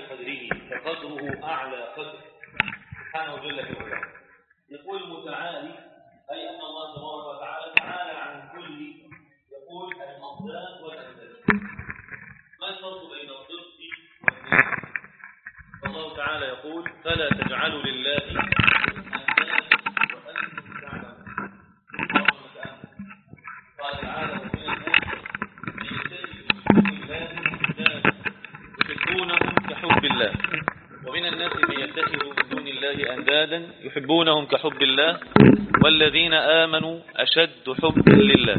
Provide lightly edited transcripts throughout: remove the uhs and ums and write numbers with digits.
قدره فقدره أعلى قدر سبحانه جل في علاه. يقول متعالي أي أن الله تبارك وتعالى تعالى عن كل يقول الأضداد والأنداد. ما الفرق بين الضد والند؟ الله تعالى يقول فلا تجعلوا لله أندادا وأنتم تعلمون. قال تعالى ومن الناس من يتخذ من دون الله أندادا يحبونهم كحب الله والذين آمنوا أشد حبا لله.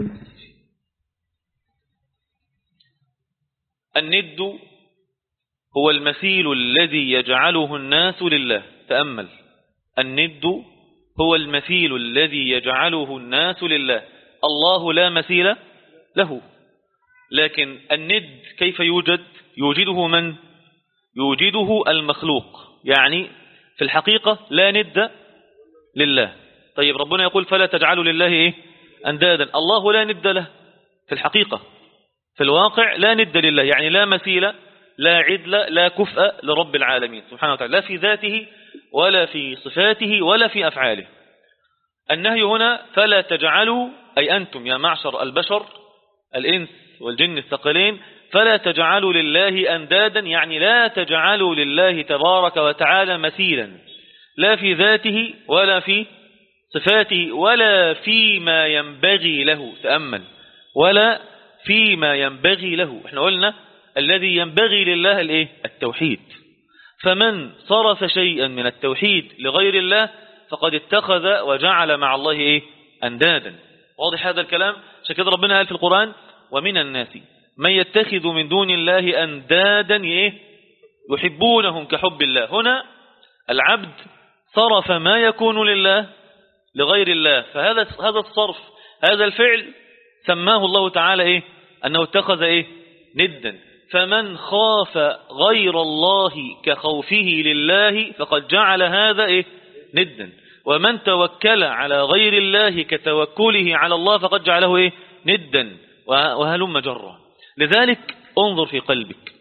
الند هو المثيل الذي يجعله الناس لله. تأمل، الند هو المثيل الذي يجعله الناس لله. الله لا مثيل له، لكن الند كيف يوجد؟ يوجده من؟ يوجده المخلوق، يعني في الحقيقة لا ند لله. طيب ربنا يقول فلا تجعلوا لله إيه؟ أندادا. الله لا ند له في الحقيقة، في الواقع لا ند لله، يعني لا مثيل لا عدل لا كفء لرب العالمين سبحانه وتعالى، لا في ذاته ولا في صفاته ولا في أفعاله. النهي هنا فلا تجعلوا، أي أنتم يا معشر البشر الإنس والجن الثقلين، فلا تجعلوا لله أندادا، يعني لا تجعلوا لله تبارك وتعالى مثيلا، لا في ذاته ولا في صفاته ولا فيما ينبغي له. تأمل، ولا فيما ينبغي له. احنا قلنا الذي ينبغي لله الايه؟ التوحيد. فمن صرف شيئا من التوحيد لغير الله فقد اتخذ وجعل مع الله ايه؟ أندادا. واضح هذا الكلام؟ عشان كده ربنا قال في القرآن ومن الناس من يتخذ من دون الله أندادا ايه؟ يحبونهم كحب الله. هنا العبد صرف ما يكون لله لغير الله، فهذا الصرف، هذا الفعل سماه الله تعالى ايه؟ أنه اتخذ ايه؟ ندا. فمن خاف غير الله كخوفه لله فقد جعل هذا ايه؟ ندا. ومن توكل على غير الله كتوكله على الله فقد جعله ايه؟ ندا. وهلم جرا. لذلك انظر في قلبك،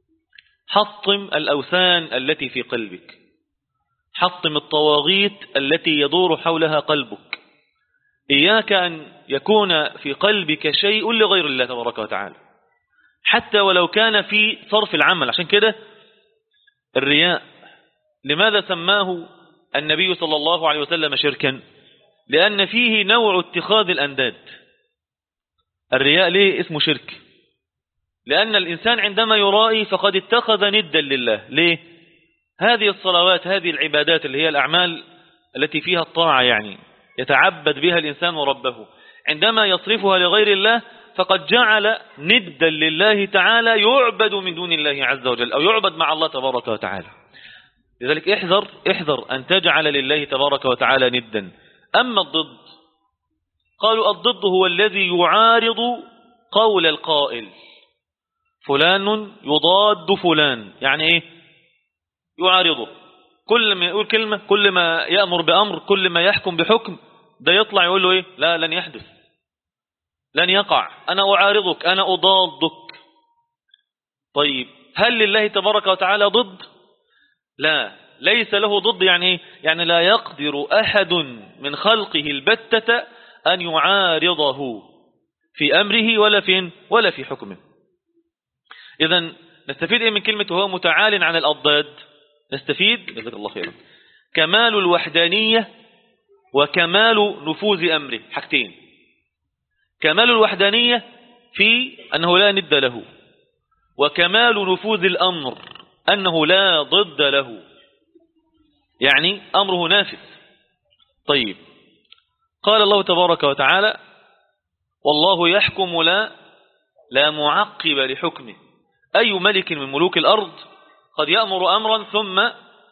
حطم الأوثان التي في قلبك، حطم الطواغيت التي يدور حولها قلبك. إياك أن يكون في قلبك شيء لغير الله تبارك وتعالى، حتى ولو كان في صرف العمل. عشان كده الرياء لماذا سماه النبي صلى الله عليه وسلم شركا؟ لأن فيه نوع اتخاذ الأنداد. الرياء ليه اسمه شرك؟ لأن الإنسان عندما يرائي فقد اتخذ ندا لله. ليه؟ هذه الصلوات، هذه العبادات اللي هي الأعمال التي فيها الطاعة، يعني يتعبد بها الإنسان ربه، عندما يصرفها لغير الله فقد جعل ندا لله تعالى يعبد من دون الله عز وجل، أو يعبد مع الله تبارك وتعالى. لذلك احذر أن تجعل لله تبارك وتعالى ندا. أما الضد، قالوا الضد هو الذي يعارض قول القائل. فلان يضاد فلان، يعني ايه؟ يعارضه. كل ما يقول كلمة، كل ما يأمر بأمر، كل ما يحكم بحكم، ده يطلع يقول له ايه؟ لا، لن يحدث، لن يقع، أنا أعارضك، أنا أضادك. طيب هل لله تبارك وتعالى ضد؟ لا، ليس له ضد. يعني ايه؟ يعني لا يقدر أحد من خلقه البتة أن يعارضه في أمره ولا في حكمه. إذن نستفيد إيه من كلمة وهو متعال عن الأضداد؟ نستفيد جزاك الله خيرا كمال الوحدانية وكمال نفوذ أمره. حاجتين: كمال الوحدانية في أنه لا ند له، وكمال نفوذ الأمر أنه لا ضد له، يعني أمره نافذ. طيب، قال الله تبارك وتعالى والله يحكم لا معقب لحكمه. أي ملك من ملوك الأرض قد يأمر أمرا ثم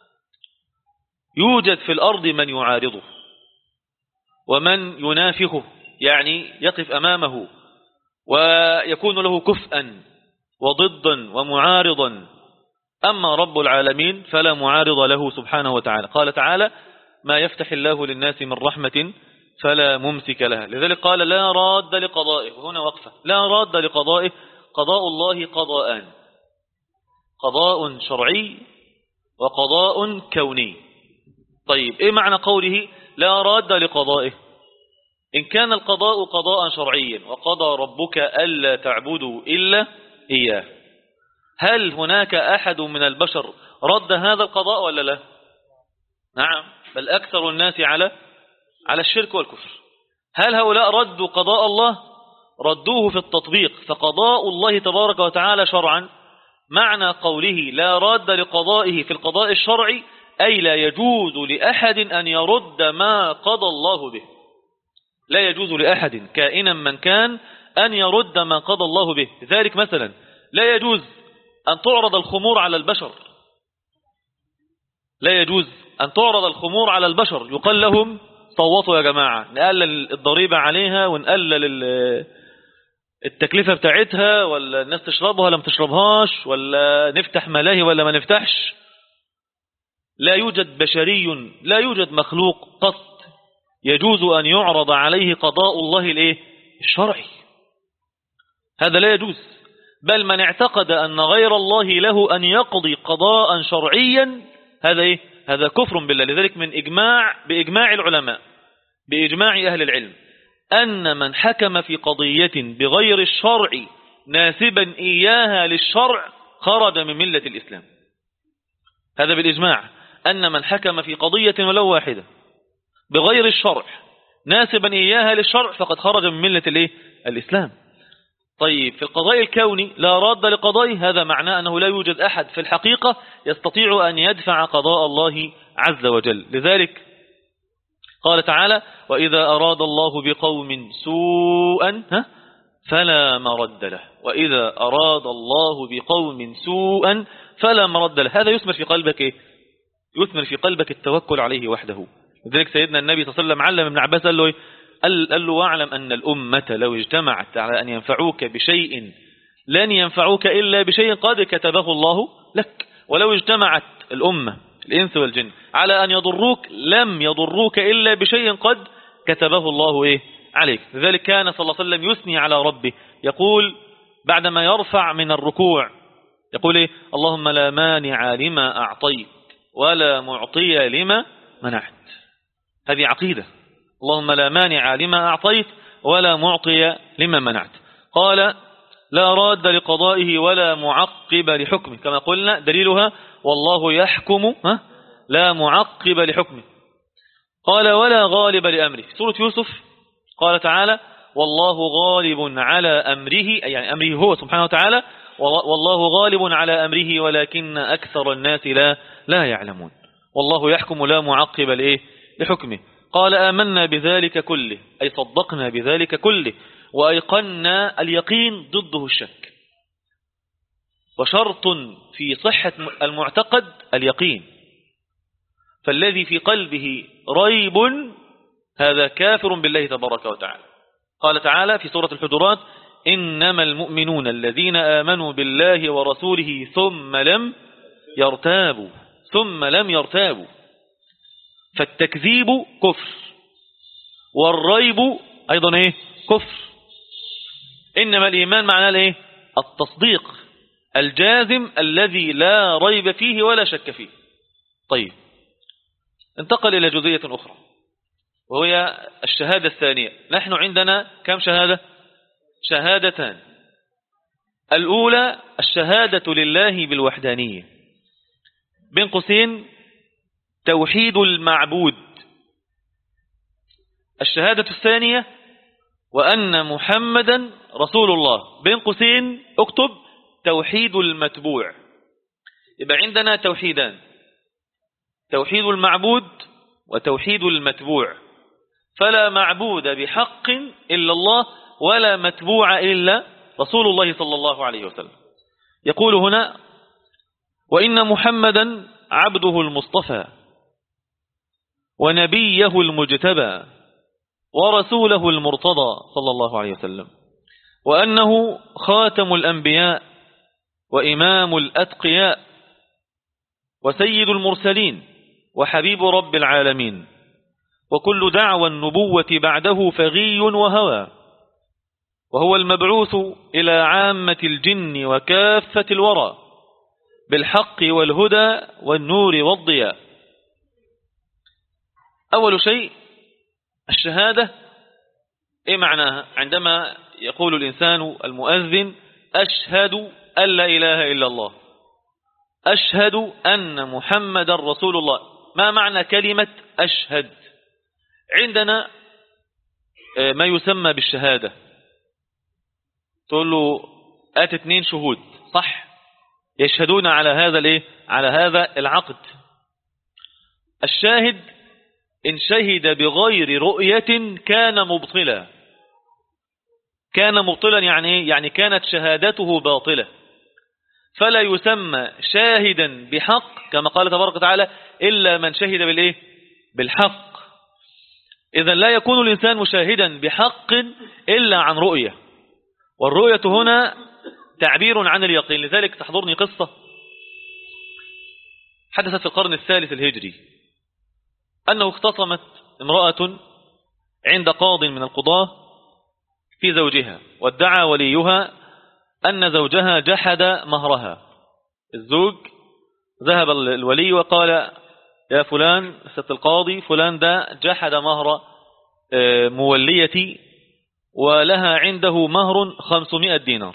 يوجد في الأرض من يعارضه ومن ينافخه، يعني يقف أمامه ويكون له كفءا وضدا ومعارضا. أما رب العالمين فلا معارض له سبحانه وتعالى. قال تعالى ما يفتح الله للناس من رحمة فلا ممسك لها. لذلك قال لا راد لقضائه. وهنا وقفة، لا راد لقضائه. قضاء الله قضاءان: قضاء شرعي وقضاء كوني. طيب إيه معنى قوله لا راد لقضائه؟ إن كان القضاء قضاء شرعيا وقضى ربك ألا تعبدوا إلا إياه، هل هناك أحد من البشر رد هذا القضاء ولا لا؟ نعم، بل أكثر الناس على الشرك والكفر. هل هؤلاء ردوا قضاء الله؟ ردوه في التطبيق، فقضاء الله تبارك وتعالى شرعا معنى قوله لا راد لقضائه في القضاء الشرعي أي لا يجوز لأحد أن يرد ما قضى الله به. لا يجوز لأحد كائنا من كان أن يرد ما قضى الله به. لذلك مثلا لا يجوز أن تعرض الخمور على البشر، لا يجوز أن تعرض الخمور على البشر، يقال لهم صوتوا يا جماعة، نقلل الضريبة عليها ونقلل التكلفة بتاعتها، ولا الناس تشربها ولا ما تشربهاش، ولا نفتح ملاهي ولا ما نفتحش. لا يوجد بشري، لا يوجد مخلوق قط يجوز أن يعرض عليه قضاء الله الشرعي، هذا لا يجوز. بل من اعتقد أن غير الله له أن يقضي قضاء شرعيا هذا كفر بالله. لذلك بإجماع العلماء، بإجماع أهل العلم، أن من حكم في قضية بغير الشرع ناسبا إياها للشرع خرج من ملة الإسلام. هذا بالإجماع، أن من حكم في قضية ولو واحدة بغير الشرع ناسبا إياها للشرع فقد خرج من ملة الإسلام. طيب في القضاء الكوني لا راد لقضائه، هذا معناه أنه لا يوجد أحد في الحقيقة يستطيع أن يدفع قضاء الله عز وجل. لذلك قال تعالى وإذا أراد الله بقوم سوءا فلا مرد له، وإذا أراد الله بقوم سوءا فلا مرد له. هذا يثمر في قلبك يثمر في قلبك التوكل عليه وحده. لذلك سيدنا النبي صلى الله عليه وسلم علم ابن عباس قال له واعلم أن الأمة لو اجتمعت على أن ينفعوك بشيء لن ينفعوك إلا بشيء قد كتبه الله لك، ولو اجتمعت الأمة الإنس والجن على أن يضروك لم يضروك إلا بشيء قد كتبه الله عليك. لذلك كان صلى الله عليه وسلم يثني على ربه، يقول بعدما يرفع من الركوع يقول اللهم لا مانع لما أعطيت ولا معطي لما منعت. هذه عقيدة، اللهم لا مانع لما أعطيت ولا معطي لما منعت. قال لا راد لقضائه ولا معقب لحكمه، كما قلنا دليلها والله يحكم لا معقب لحكمه. قال ولا غالب لأمره. سورة يوسف قال تعالى والله غالب على أمره، يعني أمره هو سبحانه وتعالى، والله غالب على أمره ولكن أكثر الناس لا يعلمون. والله يحكم لا معقب لحكمه. قال آمنا بذلك كله، أي صدقنا بذلك كله، وأيقنا. اليقين ضده الشك، وشرط في صحة المعتقد اليقين. فالذي في قلبه ريب هذا كافر بالله تبارك وتعالى. قال تعالى في سورة الحجرات إنما المؤمنون الذين آمنوا بالله ورسوله ثم لم يرتابوا. فالتكذيب كفر، والريب أيضا كفر. إنما الإيمان معناه التصديق الجازم الذي لا ريب فيه ولا شك فيه. طيب انتقل إلى جزئية أخرى وهي الشهادة الثانية. نحن عندنا كم شهادة؟ شهادتان. الأولى الشهادة لله بالوحدانية، بين قوسين توحيد المعبود. الشهادة الثانية وأن محمدا رسول الله، بين قوسين اكتب توحيد المتبوع. يبقى عندنا توحيدان، توحيد المعبود وتوحيد المتبوع. فلا معبود بحق إلا الله ولا متبوع إلا رسول الله صلى الله عليه وسلم. يقول هنا وإن محمدا عبده المصطفى ونبيه المجتبى ورسوله المرتضى صلى الله عليه وسلم، وأنه خاتم الأنبياء وإمام الأتقياء وسيد المرسلين وحبيب رب العالمين، وكل دعوى النبوة بعده فغي وهوى، وهو المبعوث إلى عامة الجن وكافة الورى بالحق والهدى والنور والضياء. أول شيء الشهادة، إيه معناها؟ عندما يقول الإنسان المؤذن أشهد أن لا إله إلا الله، أشهد أن محمد رسول الله. ما معنى كلمة أشهد؟ عندنا ما يسمى بالشهادة، تقول له آت 2 شهود، صح؟ يشهدون على هذا على هذا العقد. الشاهد إن شهد بغير رؤية كان مبطلا. كان مبطلا يعني كانت شهادته باطلة، فلا يسمى شاهدا بحق كما قال تبارك وتعالى إلا من شهد بالحق. إذن لا يكون الإنسان مشاهدا بحق إلا عن رؤية، والرؤية هنا تعبير عن اليقين. لذلك تحضرني قصة حدثت في القرن الثالث الهجري، أنه اختصمت امرأة عند قاض من القضاة في زوجها، وادعى وليها أن زوجها جحد مهرها. الزوج ذهب الولي وقال يا فلان ست القاضي، فلان ده جحد مهر موليتي ولها عنده مهر 500 دينار.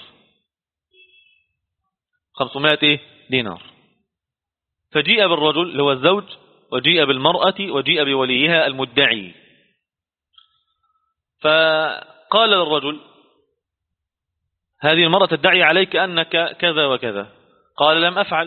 500 دينار. فجيء بالرجل اللي هو الزوج، وجيء بالمرأة، وجيء بوليها المدعي. فقال للرجل هذه المرأة تدعي عليك أنك كذا وكذا. قال لم أفعل.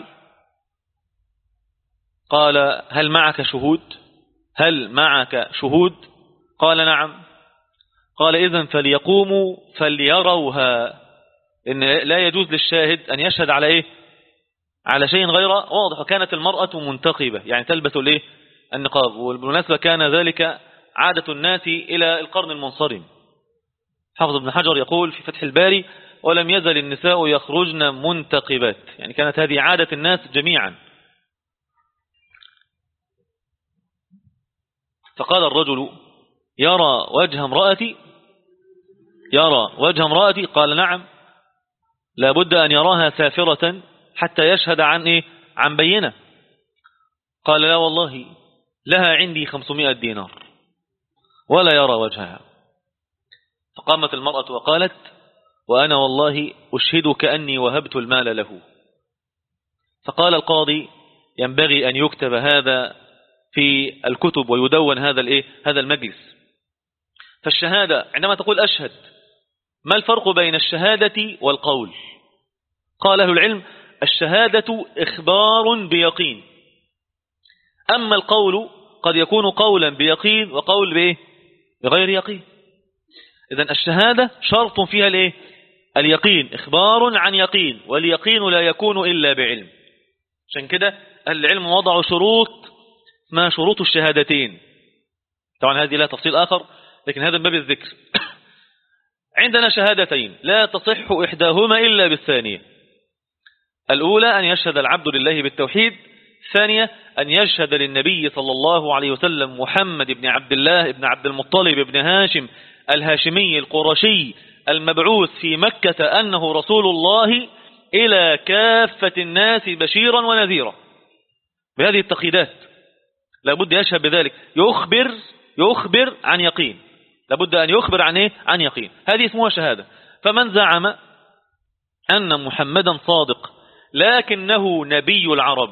قال هل معك شهود؟ هل معك شهود؟ قال نعم. قال إذن فليقوموا فليروها، إن لا يجوز للشاهد أن يشهد على على شيء غير واضح. وكانت المرأة منتقبة، يعني تلبس النقاب، وبالمناسبة كان ذلك عادة الناس إلى القرن المنصرم. حافظ ابن حجر يقول في فتح الباري ولم يزل النساء يخرجن منتقبات، يعني كانت هذه عادة الناس جميعا. فقال الرجل يرى وجه امرأتي؟ يرى وجه امرأتي؟ قال نعم، لابد أن يراها سافرة حتى يشهد عن بينة. قال لا والله لها عندي 500 دينار ولا يرى وجهها. فقامت المرأة وقالت وأنا والله أشهدك أني وهبت المال له. فقال القاضي ينبغي أن يكتب هذا في الكتب ويدون هذا المجلس. فالشهادة عندما تقول أشهد، ما الفرق بين الشهادة والقول؟ قال أهل العلم الشهادة إخبار بيقين، أما القول قد يكون قولا بيقين وقول بغير يقين. إذن الشهادة شرط فيها اليقين، إخبار عن يقين، واليقين لا يكون إلا بعلم. عشان كده أهل العلم وضعوا شروط ما شروط الشهادتين. طبعا هذه لا تفصيل آخر، لكن هذا من باب الذكر. عندنا شهادتين لا تصح إحداهما إلا بالثانية. الأولى أن يشهد العبد لله بالتوحيد، الثانية أن يشهد للنبي صلى الله عليه وسلم محمد بن عبد الله بن عبد المطلب بن هاشم الهاشمي القرشي المبعوث في مكة أنه رسول الله إلى كافة الناس بشيرا ونذيرا. بهذه التقييدات لابد يشهد بذلك، يخبر عن يقين، لابد أن يخبر عن يقين. هذه اسمها شهادة. فمن زعم أن محمدا صادق لكنه نبي العرب،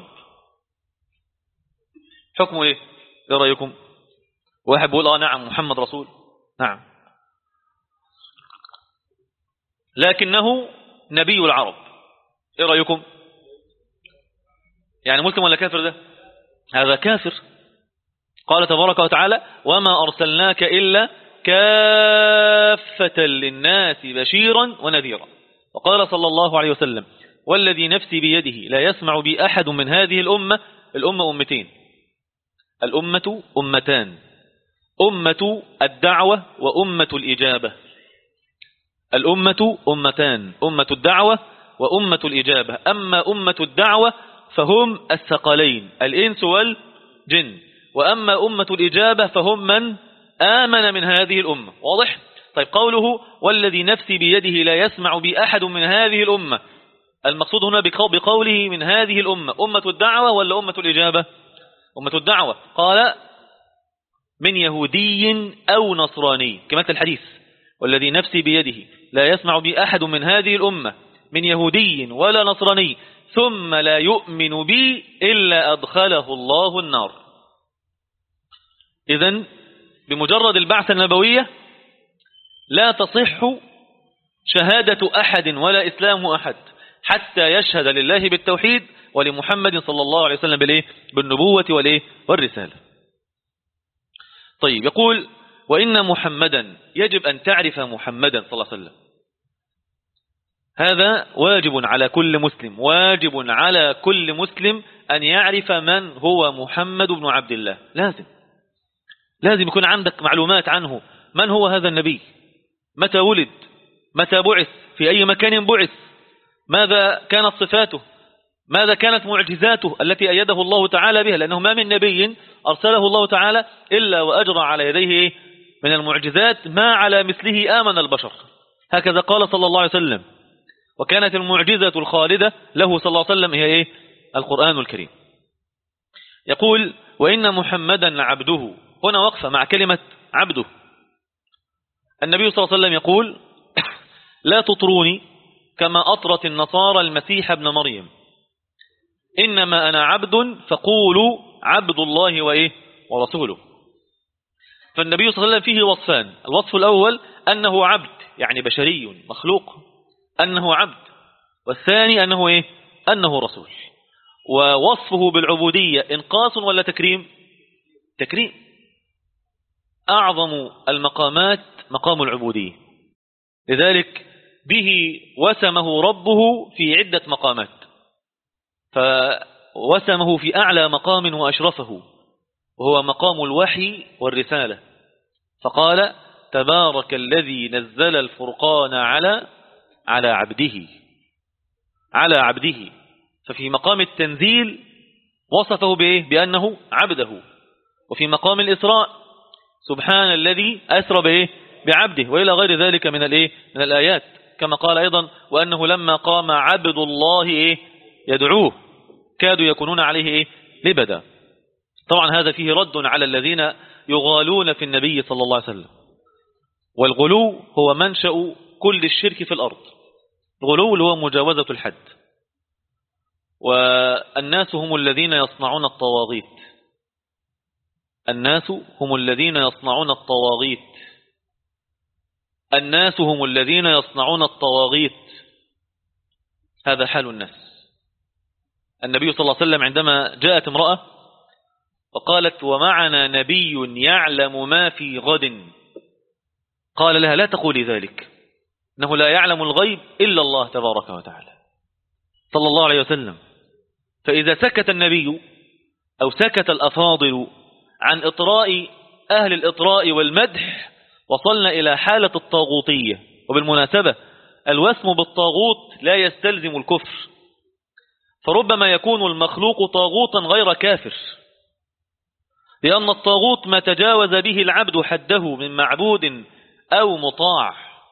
حكمه ايه رأيكم؟ واحد بيقول نعم محمد رسول، نعم، لكنه نبي العرب، ايه رأيكم؟ يعني مسلم ولا كافر ده؟ هذا كافر. قال تبارك وتعالى وما أرسلناك إلا كافة للناس بشيرا ونذيرا. وقال صلى الله عليه وسلم والذي نفسي بيده لا يسمع بي أحد من هذه الأمة أمتين، الأمة أمتان، أمة الدعوة وأمة الإجابة. الأمة أمتان، أمة الدعوة وأمة الإجابة. أما أمة الدعوة فهم الثقلين الإنس والجن، وأما أمة الإجابة فهم من آمن من هذه الأمة. واضح؟ طيب قوله والذي نفسي بيده لا يسمع بي أحد من هذه الأمة، المقصود هنا بقوله من هذه الأمة، أمة الدعوة ولا أمة الإجابة؟ أمة الدعوة. قال من يهودي أو نصراني كما في الحديث، والذي نفسي بيده لا يسمع بي أحد من هذه الأمة من يهودي ولا نصراني ثم لا يؤمن بي إلا أدخله الله النار. إذن بمجرد البعثة النبوية لا تصح شهادة أحد ولا إسلام أحد حتى يشهد لله بالتوحيد ولمحمد صلى الله عليه وسلم بالنبوة والرسالة. طيب، يقول وإن محمدا، يجب أن تعرف محمدا صلى الله عليه وسلم. هذا واجب على كل مسلم، واجب على كل مسلم أن يعرف من هو محمد بن عبد الله. لازم يكون عندك معلومات عنه. من هو هذا النبي؟ متى ولد؟ متى بعث؟ في أي مكان بعث؟ ماذا كانت صفاته؟ ماذا كانت معجزاته التي أيده الله تعالى بها؟ لأنه ما من نبي أرسله الله تعالى إلا وأجرى على يديه من المعجزات ما على مثله آمن البشر. هكذا قال صلى الله عليه وسلم. وكانت المعجزة الخالدة له صلى الله عليه وسلم هي القرآن الكريم. يقول وإن محمدا عبده. هنا وقفة مع كلمة عبده. النبي صلى الله عليه وسلم يقول لا تطروني كما أطرت النصارى المسيح ابن مريم، إنما أنا عبد فقولوا عبد الله ورسوله. فالنبي صلى الله عليه وسلم فيه وصفان. الوصف الأول أنه عبد، يعني بشري مخلوق، أنه عبد. والثاني أنه رسول. ووصفه بالعبودية إنقاص ولا تكريم؟ تكريم. أعظم المقامات مقام العبودية، لذلك به وسمه ربه في عدة مقامات، فوسمه في أعلى مقام وأشرفه وهو مقام الوحي والرسالة، فقال تبارك الذي نزل الفرقان على عبده. ففي مقام التنزيل وصفه بأنه عبده. وفي مقام الإسراء سبحان الذي أسرى بعبده، وإلى غير ذلك من الآيات، كما قال أيضا وأنه لما قام عبد الله يدعوه كادوا يكونون عليه لبدا. طبعا هذا فيه رد على الذين يغالون في النبي صلى الله عليه وسلم. والغلو هو منشأ كل الشرك في الأرض. الغلو اللي هو مجاوزة الحد. والناس هم الذين يصنعون الطواغيت. الناس هم الذين يصنعون الطواغيت. الناس هم الذين يصنعون الطواغيت. هذا حال الناس. النبي صلى الله عليه وسلم عندما جاءت امرأة وقالت ومعنا نبي يعلم ما في غد، قال لها لا تقولي ذلك، إنه لا يعلم الغيب إلا الله تبارك وتعالى صلى الله عليه وسلم. فإذا سكت النبي أو سكت الأفاضل عن إطراء أهل الإطراء والمدح وصلنا إلى حالة الطاغوتية. وبالمناسبة الوسم بالطاغوت لا يستلزم الكفر، فربما يكون المخلوق طاغوتا غير كافر، لأن الطاغوت ما تجاوز به العبد حده من معبود أو مطاع.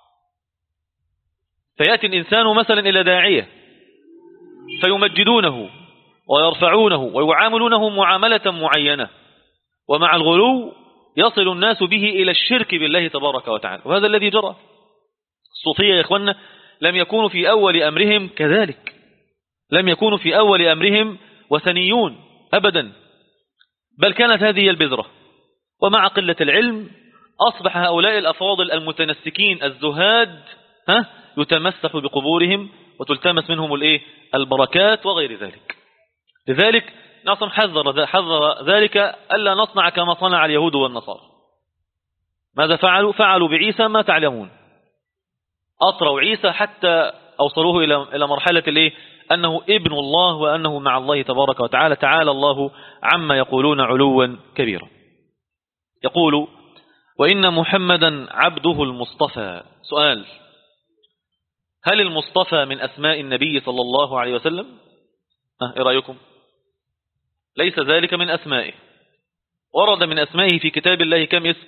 فيأتي الإنسان مثلا إلى داعية فيمجدونه ويرفعونه ويعاملونه معاملة معينة، ومع الغلو يصل الناس به إلى الشرك بالله تبارك وتعالى. وهذا الذي جرى. الصوفية يا إخوانا لم يكونوا في أول أمرهم كذلك، لم يكونوا في أول أمرهم وثنيون أبدا، بل كانت هذه البذرة. ومع قلة العلم أصبح هؤلاء الأفاضل المتنسكين الزهاد يتمسح بقبورهم وتلتمس منهم البركات وغير ذلك. لذلك ناصم حذر ذلك ألا نصنع كما صنع اليهود والنصارى. ماذا فعلوا؟ فعلوا بعيسى ما تعلمون، أطروا عيسى حتى أوصلوه إلى مرحلة أنه ابن الله وأنه مع الله تبارك وتعالى. تعالى الله عما يقولون علوا كبيرا. يقول وإن محمدا عبده المصطفى. سؤال: هل المصطفى من أسماء النبي صلى الله عليه وسلم؟ إيه رأيكم؟ ليس ذلك من أسمائه. ورد من أسمائه في كتاب الله كم اسم؟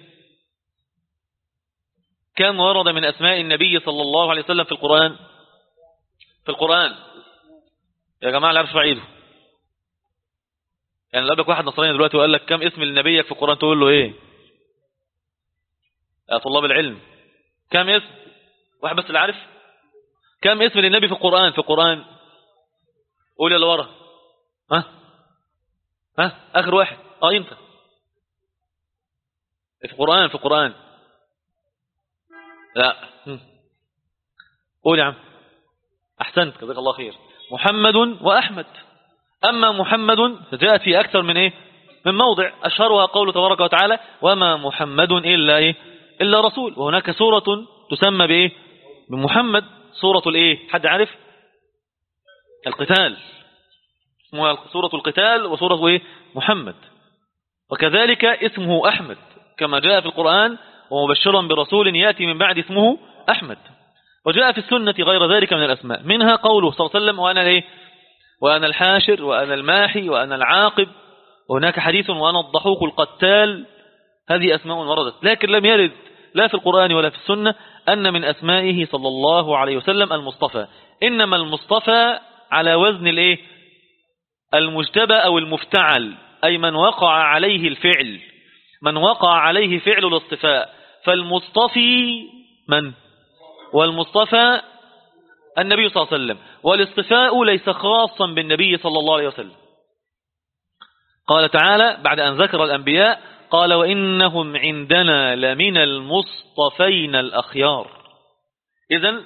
كم ورد من أسماء النبي صلى الله عليه وسلم في القرآن؟ يا جماعة اللي يرفع ايده. يعني لو قابلك واحد نصراني دلوقتي وقال لك كم اسم لنبيك في القرآن تقول له ايه؟ يا طلاب العلم كم اسم؟ واحد بس اللي عارف كم اسم للنبي في القرآن؟ قول يا اللي ورا. ها اخر واحد. انت في القرآن لا. قول يا عم. احسنت جزاك الله خير. محمد واحمد. اما محمد فجاءت في اكثر من ايه؟ من موضع، اشهرها قوله تبارك وتعالى وما محمد الا ايه؟ الا رسول. وهناك سورة تسمى بايه؟ بمحمد. سورة الايه؟ حد عارف؟ القتال. اسمها سورة القتال وسورة ايه؟ محمد. وكذلك اسمه احمد كما جاء في القرآن ومبشرا برسول يأتي من بعد اسمه احمد. وجاء في السنة غير ذلك من الاسماء، منها قوله صلى الله عليه وسلم وانا ايه؟ وانا الحاشر وانا الماحي وانا العاقب. وهناك حديث وانا الضحوك القتال. هذه اسماء وردت، لكن لم يرد لا في القرآن ولا في السنة أن من أسمائه صلى الله عليه وسلم المصطفى. إنما المصطفى على وزن الايه؟ المجتبى أو المفتعل، أي من وقع عليه الفعل، من وقع عليه فعل الاصطفاء. فالمصطفي من؟ والمصطفى النبي صلى الله عليه وسلم. والاصطفاء ليس خاصا بالنبي صلى الله عليه وسلم. قال تعالى بعد أن ذكر الأنبياء قال وإنهم عندنا لمن المصطفين الأخيار. إذن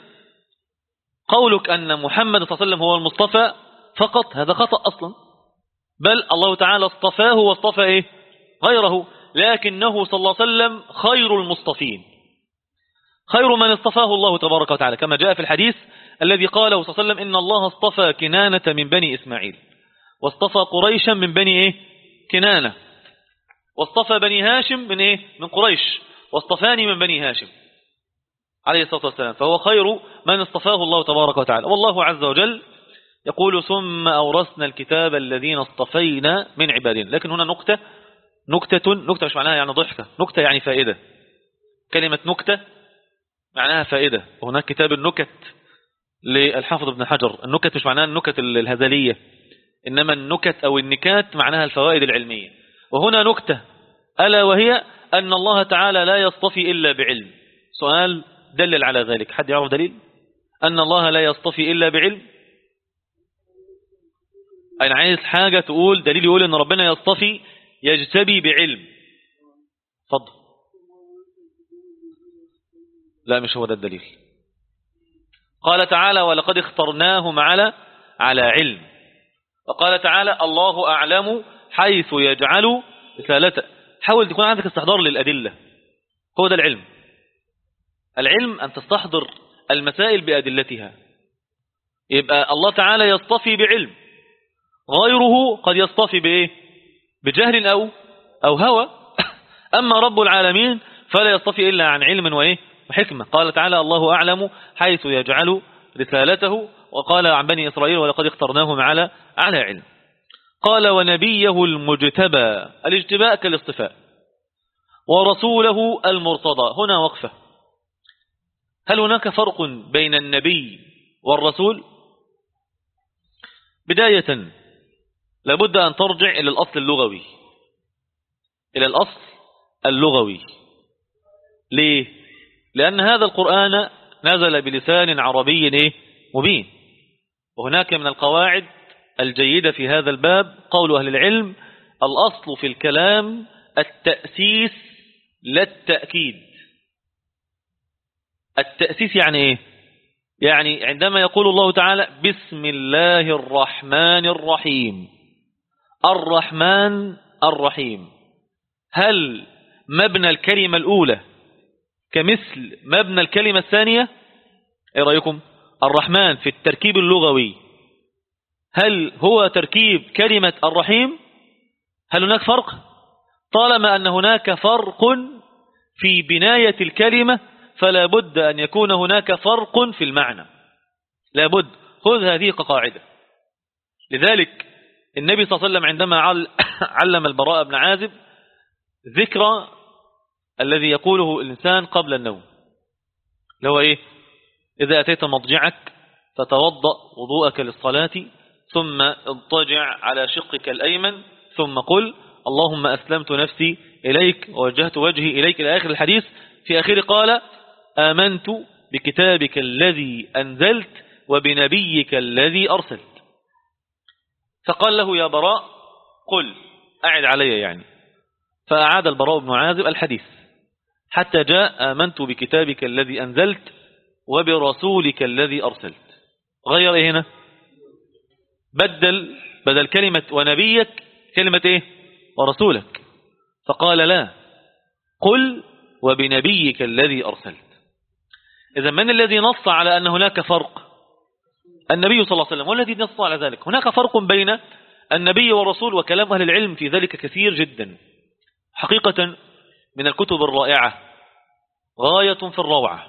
قولك أن محمد صلى الله عليه وسلم هو المصطفى فقط هذا خطأ أصلا، بل الله تعالى اصطفاه واصطفى إيه؟ غيره، لكنه صلى الله عليه وسلم خير المصطفين، خير من اصطفاه الله تبارك وتعالى، كما جاء في الحديث الذي قاله صلى الله عليه وسلم إن الله اصطفى كنانة من بني إسماعيل، واصطفى قريشا من بني إيه؟ كنانة، واصطفى بني هاشم من إيه؟ من قريش، واصطفاني من بني هاشم عليه الصلاة والسلام. فهو خير من اصطفاه الله تبارك وتعالى. والله عز وجل يقول ثم أورثنا الكتاب الذين اصطفينا من عبادنا. لكن هنا نكتة مش معناها يعني ضحكة، نكتة يعني فائدة. كلمة نكتة معناها فائدة. وهناك كتاب النكت للحافظ ابن حجر. النكت مش معناها النكت الهزلية، إنما النكت أو النكات معناها الفوائد العلمية. وهنا نكتة ألا وهي أن الله تعالى لا يصطفي إلا بعلم. سؤال دلل على ذلك، حد يعرف دليل أن الله لا يصطفي إلا بعلم؟ أنا عايز حاجة تقول دليل يقول أن ربنا يصطفي يجتبي بعلم. فضل. لا مش هو ده الدليل. قال تعالى ولقد اخترناهم على علم. وقال تعالى الله أعلم حيث يجعل رسالته. حاول تكون عندك استحضار للأدلة، هو ده العلم. العلم أن تستحضر المسائل بأدلتها. يبقى الله تعالى يصطفي بعلم، غيره قد يصطفي بإيه؟ بجهل أو هوى. أما رب العالمين فلا يصطفي إلا عن علم وإيه؟ وحكمة. قال تعالى الله أعلم حيث يجعل رسالته. وقال عن بني إسرائيل ولقد اخترناهم على علم. قال ونبيه المجتبى. الاجتباء كالاصطفاء. ورسوله المرتضى. هنا وقفة. هل هناك فرق بين النبي والرسول؟ بداية لابد أن ترجع إلى الأصل اللغوي. إلى الأصل اللغوي. ليه؟ لأن هذا القرآن نزل بلسان عربي مبين. وهناك من القواعد الجيدة في هذا الباب قول أهل العلم الأصل في الكلام التأسيس لا التأكيد. التأسيس يعني إيه؟ يعني عندما يقول الله تعالى بسم الله الرحمن الرحيم، الرحمن الرحيم، هل مبنى الكلمة الأولى كمثل مبنى الكلمة الثانية؟ ايه رأيكم؟ الرحمن في التركيب اللغوي هل هو تركيب كلمة الرحيم؟ هل هناك فرق؟ طالما أن هناك فرق في بناية الكلمة فلا بد أن يكون هناك فرق في المعنى. لا بد. خذ هذه كقاعدة. لذلك النبي صلى الله عليه وسلم عندما علم البراء بن عازب ذكر الذي يقوله الإنسان قبل النوم، اللي هو إيه؟ إذا أتيت مضجعك فتوضأ وضوءك للصلاة ثم اضطجع على شقك الأيمن ثم قل اللهم أسلمت نفسي إليك ووجهت وجهي إليك إلى آخر الحديث. في آخر قال آمنت بكتابك الذي أنزلت وبنبيك الذي أرسلت. فقال له يا براء قل أعد علي يعني. فأعاد البراء بن عازب الحديث حتى جاء آمنت بكتابك الذي أنزلت وبرسولك الذي أرسلت. غير إيه هنا؟ بدل كلمة ونبيك كلمة إيه؟ ورسولك. فقال لا قل وبنبيك الذي أرسلت. إذا من الذي نص على أن هناك فرق؟ النبي صلى الله عليه وسلم والذي نص على ذلك. هناك فرق بين النبي والرسول، وكلام أهل العلم في ذلك كثير جدا حقيقة، من الكتب الرائعة غاية في الروعة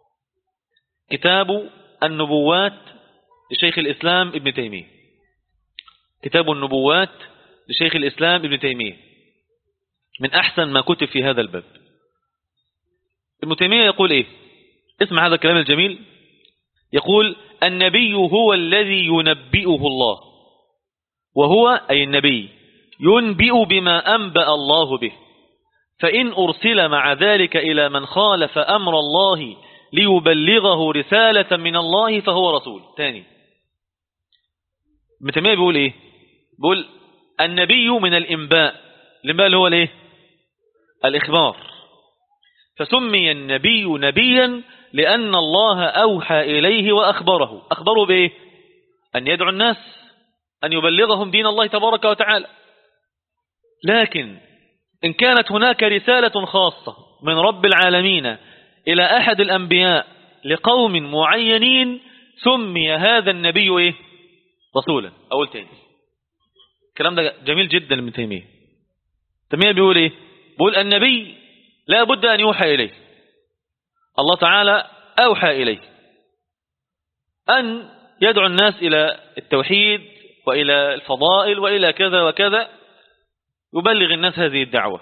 كتاب النبوات لشيخ الإسلام ابن تيمية. كتاب النبوات لشيخ الإسلام ابن تيمية من أحسن ما كتب في هذا الباب. ابن تيمية يقول إيه؟ اسمع هذا الكلام الجميل. يقول النبي هو الذي ينبئه الله، وهو أي النبي ينبئ بما أنبأ الله به، فإن أرسل مع ذلك إلى من خالف أمر الله ليبلغه رسالة من الله فهو رسول. تاني ابن تيمية بيقول إيه؟ بيقول النبي من الإنباء. الإنباء اللي هو الإيه؟ الإخبار. فسمي النبي نبيا لأن الله أوحى إليه وأخبره. أخبره بإيه؟ أن يدعو الناس، أن يبلغهم دين الله تبارك وتعالى. لكن إن كانت هناك رسالة خاصة من رب العالمين إلى أحد الأنبياء لقوم معينين سمي هذا النبي إيه؟ رسولا. أول تاني الكلام ده جميل جدا من تيمية. تيمية بيقول إيه؟ بيقول النبي لا بد أن يوحى إليه. الله تعالى أوحى إليه أن يدعو الناس إلى التوحيد وإلى الفضائل وإلى كذا وكذا، يبلغ الناس هذه الدعوة.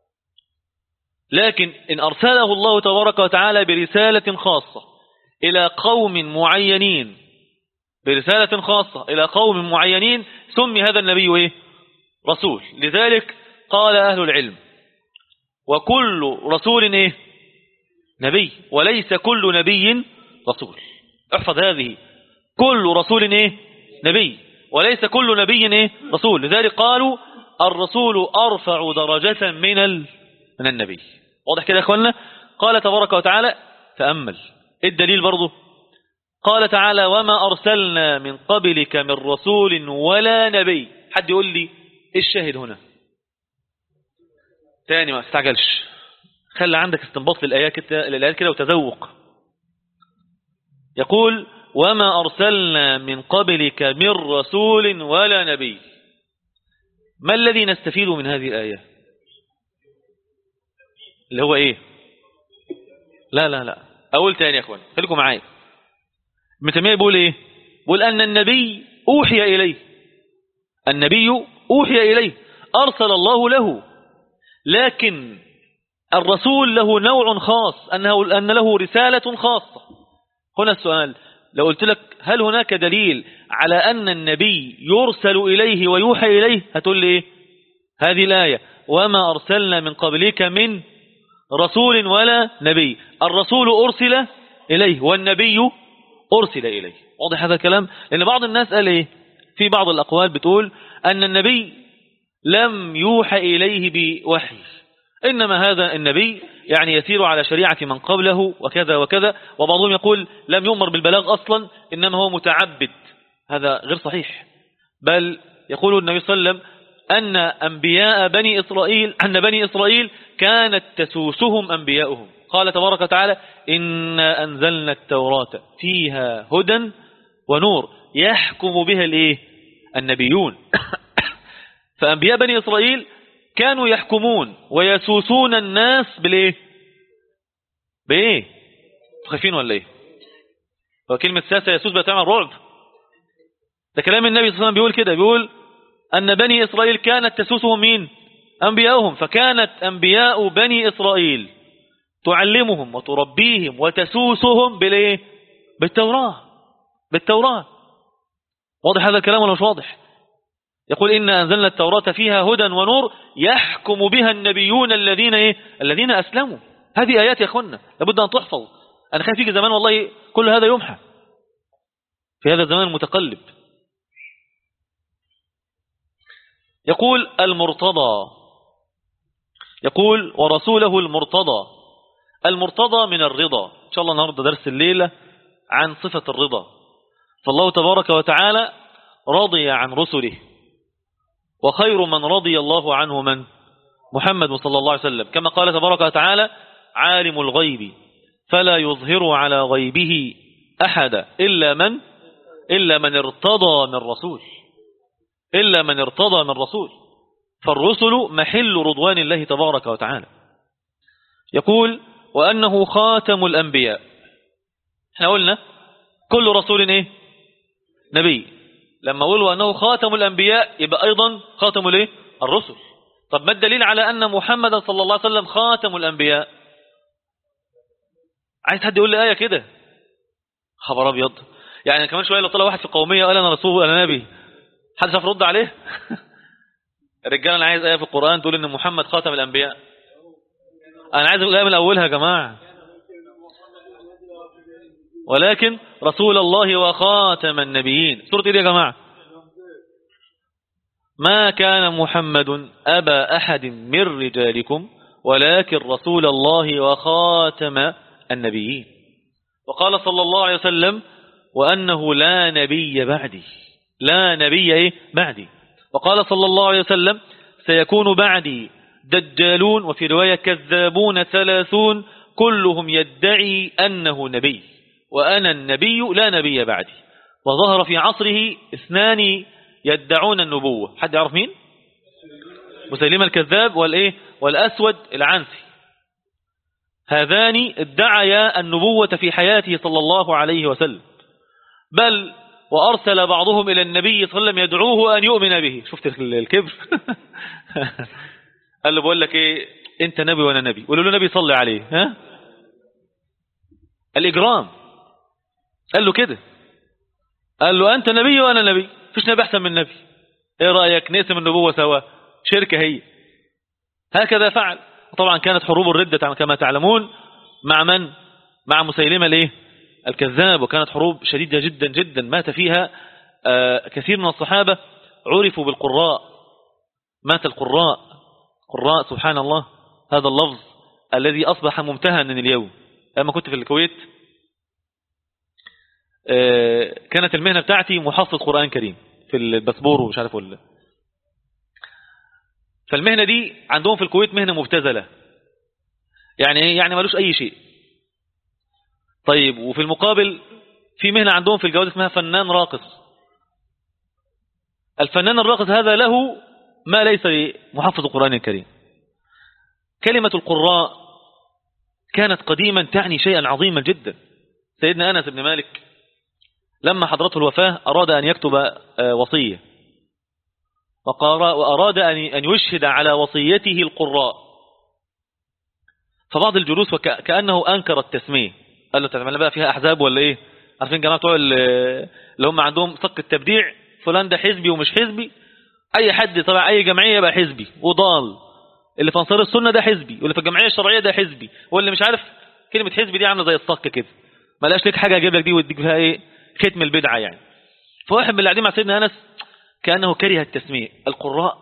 لكن إن أرسله الله تبارك وتعالى برسالة خاصة إلى قوم معينين، برسالة خاصة إلى قوم معينين، سمي هذا النبي إيه؟ رسول. لذلك قال أهل العلم وكل رسول إيه؟ نبي، وليس كل نبي رسول. احفظ هذه، كل رسول إيه؟ نبي، وليس كل نبي إيه؟ رسول. لذلك قالوا الرسول أرفع درجة من النبي. واضح كده يا أخوانا؟ قال تبارك وتعالى تأمل الدليل برضه. قال تعالى وما أرسلنا من قبلك من رسول ولا نبي. حد يقول لي إيه الشاهد هنا؟ تاني ما استعجلش، خلي عندك استنباط للآيات كده وتذوق. يقول وما أرسلنا من قبلك من رسول ولا نبي. ما الذي نستفيد من هذه الآية؟ اللي هو إيه؟ لا أقول تاني يا أخوان، خليكم معايا. ابن تيمية بيقول إيه؟ بيقول أن النبي أوحي إليه، النبي أوحي إليه أرسل الله له، لكن الرسول له نوع خاص، أن له رسالة خاصة. هنا السؤال، لو قلت لك هل هناك دليل على أن النبي يرسل إليه ويوحى إليه؟ هتقول لي إيه؟ هذه الآية وما أرسلنا من قبلك من رسول ولا نبي. الرسول أرسل إليه والنبي أرسل إليه. واضح هذا الكلام؟ لأن بعض الناس قال إيه؟ في بعض الأقوال بتقول أن النبي لم يوحى إليه بوحي، إنما هذا النبي يعني يسير على شريعة من قبله وكذا وكذا. وبعضهم يقول لم يؤمر بالبلاغ أصلا، إنما هو متعبد. هذا غير صحيح، بل يقول النبي صلى الله عليه وسلم أن أنبياء بني إسرائيل، أن بني إسرائيل كانت تسوسهم أنبياؤهم. قال تبارك وتعالى إنا أنزلنا التوراة فيها هدى ونور يحكم بها الإيه؟ النبيون. فأنبياء بني إسرائيل كانوا يحكمون ويسوسون الناس بالإيه؟ بإيه؟ خايفين ولا إيه؟ وكلمة ساسة يسوس بتعمل رعب. ده كلام النبي صلى الله عليه وسلم بيقول كده، بيقول أن بني إسرائيل كانت تسوسهم مين؟ أنبياؤهم. فكانت أنبياء بني إسرائيل تعلمهم وتربيهم وتسوسهم بالإيه؟ بالتوراة. واضح هذا الكلام ولا مش واضح؟ يقول إنا أنزلنا التوراة فيها هدى ونور يحكم بها النبيون الذين أسلموا. هذه آيات يا أخوانا لابد أن تحفظ. أنا خايف يجي زمان والله كل هذا يمحى في هذا الزمان المتقلب. يقول المرتضى، يقول ورسوله المرتضى. المرتضى من الرضا. إن شاء الله النهاردة درس الليلة عن صفة الرضا. فالله تبارك وتعالى رضي عن رسله، وخير من رضي الله عنه من؟ محمد صلى الله عليه وسلم، كما قال تبارك وتعالى عالم الغيب فلا يظهر على غيبه أحد إلا من ارتضى من رسول، إلا من ارتضى من رسول. فالرسل محل رضوان الله تبارك وتعالى. يقول وأنه خاتم الأنبياء. احنا قلنا كل رسول نبي. لما قلوا أنه خاتم الأنبياء يبقى أيضا خاتم الرسل. طب ما الدليل على أن محمد صلى الله عليه وسلم خاتم الأنبياء؟ عايز حد يقول لي آية كده؟ خبر أبيض. يعني كمان شوية لو طلع واحد في القومية قال أنا رسول أنا نبي، حد شاف رد عليه؟ الرجال أنا عايز آية في القرآن تقول إن محمد خاتم الأنبياء. أنا عايز الآية من أولها يا جماعة. ولكن رسول الله وخاتم النبيين. سورة إيه يا جماعة؟ ما كان محمد أبا أحد من رجالكم ولكن رسول الله وخاتم النبيين. وقال صلى الله عليه وسلم وأنه لا نبي بعدي، لا نبي بعدي. وقال صلى الله عليه وسلم سيكون بعدي دجالون، وفي رواية كذابون 30 كلهم يدعي أنه نبي وأنا النبي لا نبي بعدي. وظهر في عصره 2 يدعون النبوة. حد يعرف مين؟ مسيلمة الكذاب والأسود العنسي. هذان ادعيا النبوة في حياته صلى الله عليه وسلم، بل وأرسل بعضهم إلى النبي صلى الله عليه وسلم يدعوه أن يؤمن به. شفت الكبر؟ قال له بقول لك أنت نبي وأنا نبي، قولوا له نبي صلي عليه. ها الإجرام. قال له كده، قال له أنت نبي وأنا نبي، فيش نبي أحسن من نبي، إيه رأيك نقسم النبوة سوا؟ شركة هي. هكذا فعل. طبعا كانت حروب الردة كما تعلمون مع من؟ مع مسيلمة الكذاب، وكانت حروب شديدة جدا جدا مات فيها كثير من الصحابة عرفوا بالقراء. مات القراء. قراء سبحان الله، هذا اللفظ الذي أصبح ممتهنا اليوم. لما كنت في الكويت كانت المهنة بتاعتي محفظ قرآن كريم في البسبور ومش عارف ولا. فالمهنة دي عندهم في الكويت مهنة مبتذلة، يعني مالوش أي شيء. طيب وفي المقابل في مهنة عندهم في الجواز اسمها فنان راقص. الفنان الراقص هذا له ما ليس محفظ القرآن الكريم. كلمة القراء كانت قديما تعني شيئا عظيما جدا. سيدنا أنس بن مالك لما حضرته الوفاة أراد أن يكتب وصية، وأراد أن يشهد على وصيته القراء. فبعض الجلوس وكأنه أنكر التسمية، قال له تعمل بقى فيها أحزاب ولا إيه؟ عارفين جماعة بتوع اللي هم عندهم صك التبديع، فلان ده حزبي ومش حزبي. أي حد طبعا أي جمعية بقى حزبي وضال، اللي في أنصار السنة ده حزبي، واللي في الجمعية الشرعية ده حزبي، واللي مش عارف. كلمة حزبي دي عاملة زي الصك كده، ما لقاش لك حاجة أجيب لك دي واديك فيها ختم البدعة يعني. فواحد من اللي قاعدين مع سيدنا أنس كأنه كره التسمية القراء،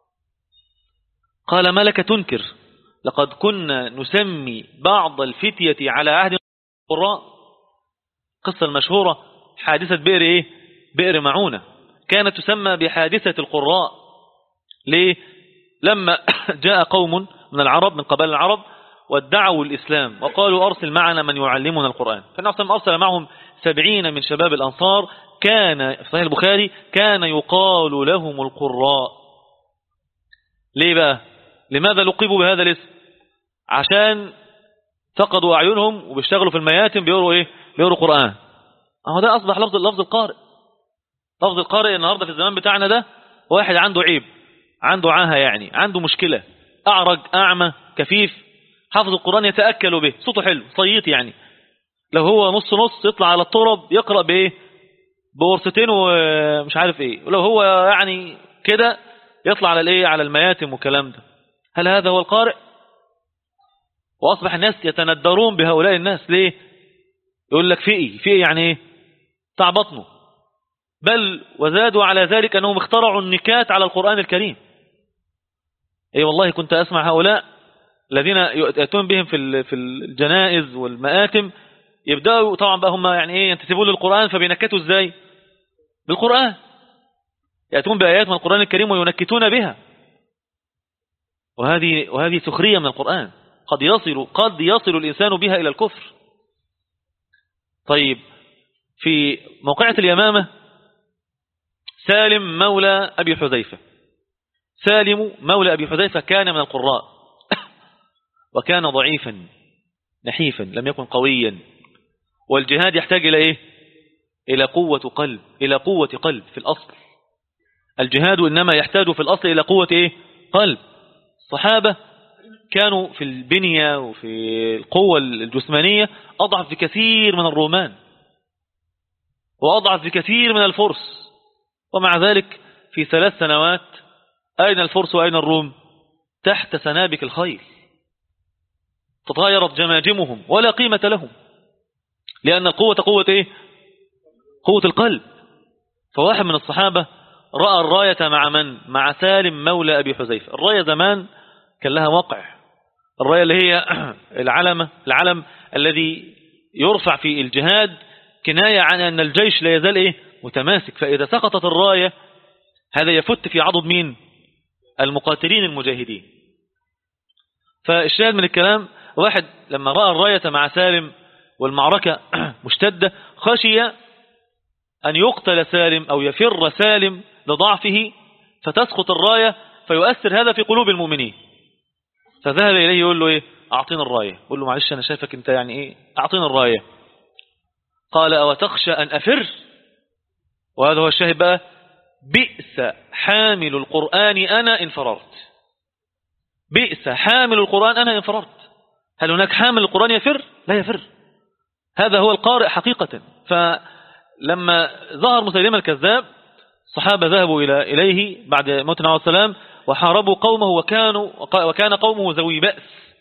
قال ما لك تنكر؟ لقد كنا نسمي بعض الفتية على عهد القراء. قصة المشهورة حادثة بئر معونة كانت تسمى بحادثة القراء. ليه؟ لما جاء قوم من العرب من قبائل العرب وادعوا الإسلام وقالوا أرسل معنا من يعلمنا القرآن، فالنبي أرسل معهم 70 من شباب الأنصار. كان في صحيح البخاري كان يقال لهم القراء. ليه بقى؟ لماذا لقبوا بهذا الاسم؟ عشان فقدوا أعينهم وبيشتغلوا في المياتم بيقروا قرآن. ده أصبح لفظ القارئ. لفظ القارئ النهاردة في الزمان بتاعنا ده واحد عنده عيب، عنده عاهة، يعني عنده مشكلة، أعرج أعمى كفيف، حافظ القرآن يتأكل به، صوته حلو صيت، يعني لو هو نص يطلع على الطرب يقرأ بورستين ومش عارف ايه، ولو هو يعني كده يطلع على الايه، على المياتم والكلام ده. هل هذا هو القارئ؟ واصبح الناس يتندرون بهؤلاء الناس. ليه؟ يقول لك فئي يعني ايه؟ بتاع بطنه. بل وزادوا على ذلك انهم اخترعوا النكات على القرآن الكريم. اي والله كنت اسمع هؤلاء الذين يأتون بهم في الجنائز والمآتم، يبدأوا طبعا بقى هم يعني ايه، ينتسبون للقرآن، فبينكتوا ازاي؟ بالقرآن. يأتون بآيات من القرآن الكريم وينكتون بها، وهذه سخرية من القرآن، قد يصل الإنسان بها إلى الكفر. طيب، في موقعة اليمامة سالم مولى أبي حذيفة. سالم مولى أبي حذيفة كان من القراء وكان ضعيفا نحيفا، لم يكن قويا. والجهاد يحتاج إلى إيه؟ إلى قوة قلب، إلى قوة قلب في الأصل. الجهاد إنما يحتاج في الأصل إلى قوة إيه؟ قلب. الصحابة كانوا في البنية وفي القوة الجسمانية أضعف بكثير من الرومان، وأضعف بكثير من الفرس، ومع ذلك في 3 سنوات أين الفرس وأين الروم؟ تحت سنابك الخيل، تطايرت جماجمهم ولا قيمة لهم، لأن القوة قوة إيه؟ قوة القلب. فواحد من الصحابة رأى الراية مع من؟ مع سالم مولى أبي حذيفة. الراية زمان كان لها وقع، الراية اللي هي العلم الذي يرفع في الجهاد، كناية عن أن الجيش لا يزال إيه؟ متماسك. فإذا سقطت الراية هذا يفت في عضد مين؟ المقاتلين المجاهدين. فالشاهد من الكلام، واحد لما رأى الراية مع سالم والمعركة مشتدة، خشي أن يقتل سالم أو يفر سالم لضعفه فتسقط الراية، فيؤثر هذا في قلوب المؤمنين. فذهب إليه يقول له إيه؟ أعطينا الراية. يقول له معلش أنا شايفك أنت يعني إيه، أعطينا الراية. قال أو تخشى أن أفر؟ وهذا هو الشاهد بقى، بئس حامل القرآن أنا إن فررت. بئس حامل القرآن أنا إن فررت. هل هناك حامل القرآن يفر؟ لا يفر. هذا هو القارئ حقيقة. فلما ظهر مسيلمة الكذاب، الصحابة ذهبوا إليه بعد موت النبي عليه السلام وحاربوا قومه، وكان قومه ذوي بأس.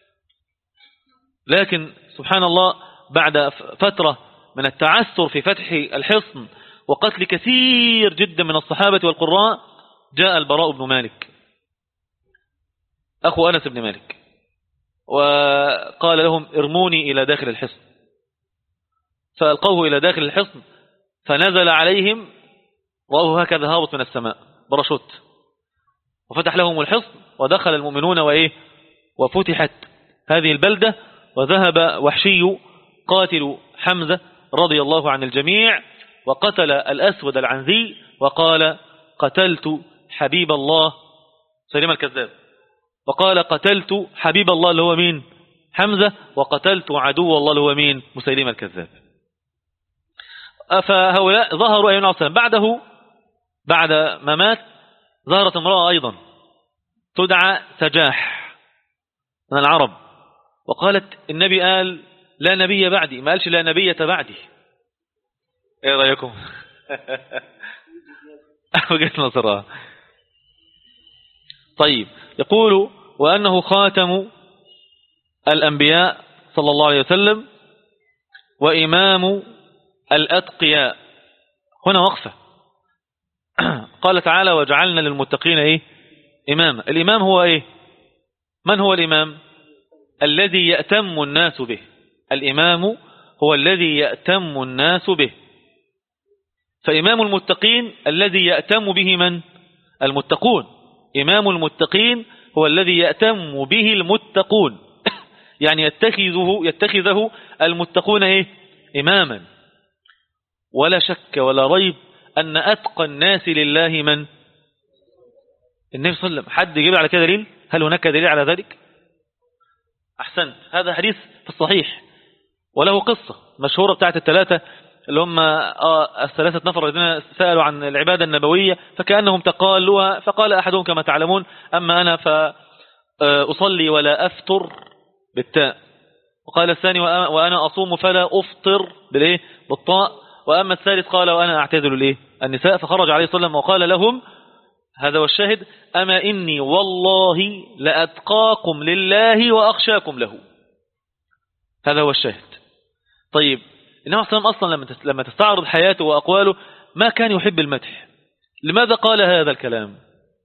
لكن سبحان الله بعد فترة من التعثر في فتح الحصن وقتل كثير جدا من الصحابة والقراء، جاء البراء بن مالك أخو أنس بن مالك وقال لهم ارموني إلى داخل الحصن. فألقوه إلى داخل الحصن، فنزل عليهم، رأوه هكذا هابط من السماء برشوت، وفتح لهم الحصن ودخل المؤمنون وفتحت هذه البلدة. وذهب وحشي قاتل حمزة رضي الله عن الجميع وقتل الأسود العنزي وقال قتلت حبيب الله، سليم الكذاب، وقال قتلت حبيب الله اللي هو مين؟ حمزة، وقتلت عدو الله اللي هو مين؟ مسيلمة الكذاب. فهؤلاء ظهروا أيها السلام. بعد ما مات ظهرت امرأة أيضا تدعى سجاح من العرب، وقالت النبي قال لا نبي بعدي، ما قالش لا نبية بعدي. ايه رأيكم؟ وجهة نظرها. طيب، يقول وأنه خاتم الأنبياء صلى الله عليه وسلم وإمام الأتقياء. هنا وقفة. قال تعالى وجعلنا للمتقين إيه؟ إماما. الإمام هو إيه؟ من هو الإمام؟ الذي يأتم الناس به. الإمام هو الذي يأتم الناس به. فإمام المتقين الذي يأتم به من؟ المتقون. إمام المتقين هو الذي يأتم به المتقون. يعني يتخذه المتقون إيه؟ إماما. ولا شك ولا ريب أن أتقى الناس لله من؟ النبي صلى الله عليه وسلم. حد يجيب على كده دليل؟ هل هناك دليل على ذلك؟ أحسنت. هذا حديث في الصحيح وله قصة مشهورة بتاعت الثلاثة اللي هم الثلاثة نفر الذين سألوا عن العبادة النبوية فكأنهم تقالوها، فقال أحدهم كما تعلمون أما أنا فأصلي ولا أفطر بالتاء، وقال الثاني وأنا أصوم فلا أفطر بالطاء، وأما الثالث قال وأنا أعتذر النساء، فخرج عليه الصلاة والسلام وقال لهم، هذا هو الشاهد: أما إني والله لأتقاكم لله وأخشاكم له. هذا هو الشاهد. طيب، النبي صلى الله عليه وسلم أصلا لما تستعرض حياته وأقواله ما كان يحب المدح. لماذا قال هذا الكلام؟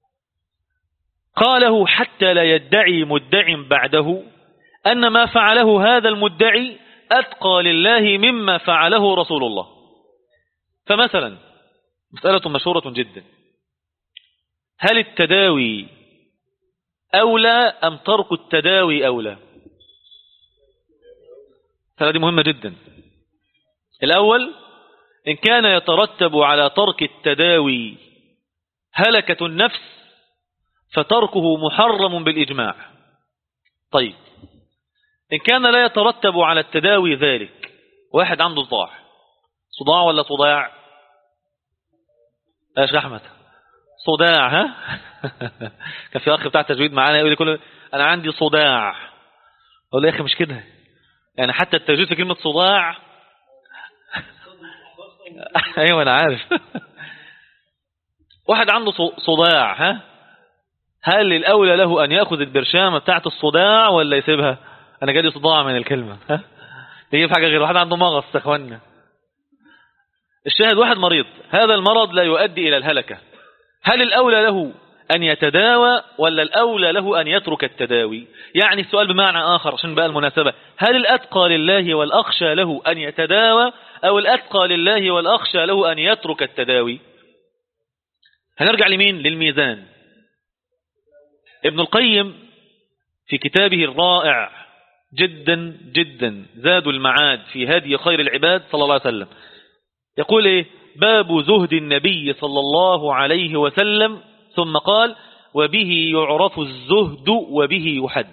قاله حتى لا يدعي مدع بعده أن ما فعله هذا المدعي أتقى لله مما فعله رسول الله. فمثلا مسألة مشهورة جدا: هل التداوي أولى أم ترك التداوي أولى؟ هذه مهمة جدا. الأول: إن كان يترتب على ترك التداوي هلكة النفس فتركه محرم بالإجماع. طيب، إن كان لا يترتب على التداوي ذلك، واحد عنده صداع ولا صداع؟ يا شيخ أحمد، صداع، ها؟ كان في أخ بتاع تجويد معانا يقول لي كله أنا عندي صداع. أقول له يا أخي مش كده، يعني حتى التجويد في كلمة صداع. أيوة أنا عارف. واحد عنده صداع، ها؟ هل الأولى له أن يأخذ البرشامة بتاعت الصداع ولا يسيبها؟ أنا جالي صداع من الكلمة، ها؟ تجيب حاجة غير. واحد عنده مغص يا أخوانا. الشاهد: واحد مريض، هذا المرض لا يؤدي إلى الهلكة، هل الأولى له أن يتداوى ولا الأولى له أن يترك التداوي؟ يعني السؤال بمعنى آخر عشان بقى المناسبة: هل الأتقى لله والأخشى له أن يتداوى أو الأتقى لله والأخشى له أن يترك التداوي؟ هنرجع لمين؟ للميزان. ابن القيم في كتابه الرائع جدا جدا زاد المعاد في هدي خير العباد صلى الله عليه وسلم يقول إيه؟ باب زهد النبي صلى الله عليه وسلم، ثم قال: وبه يعرف الزهد وبه يحد.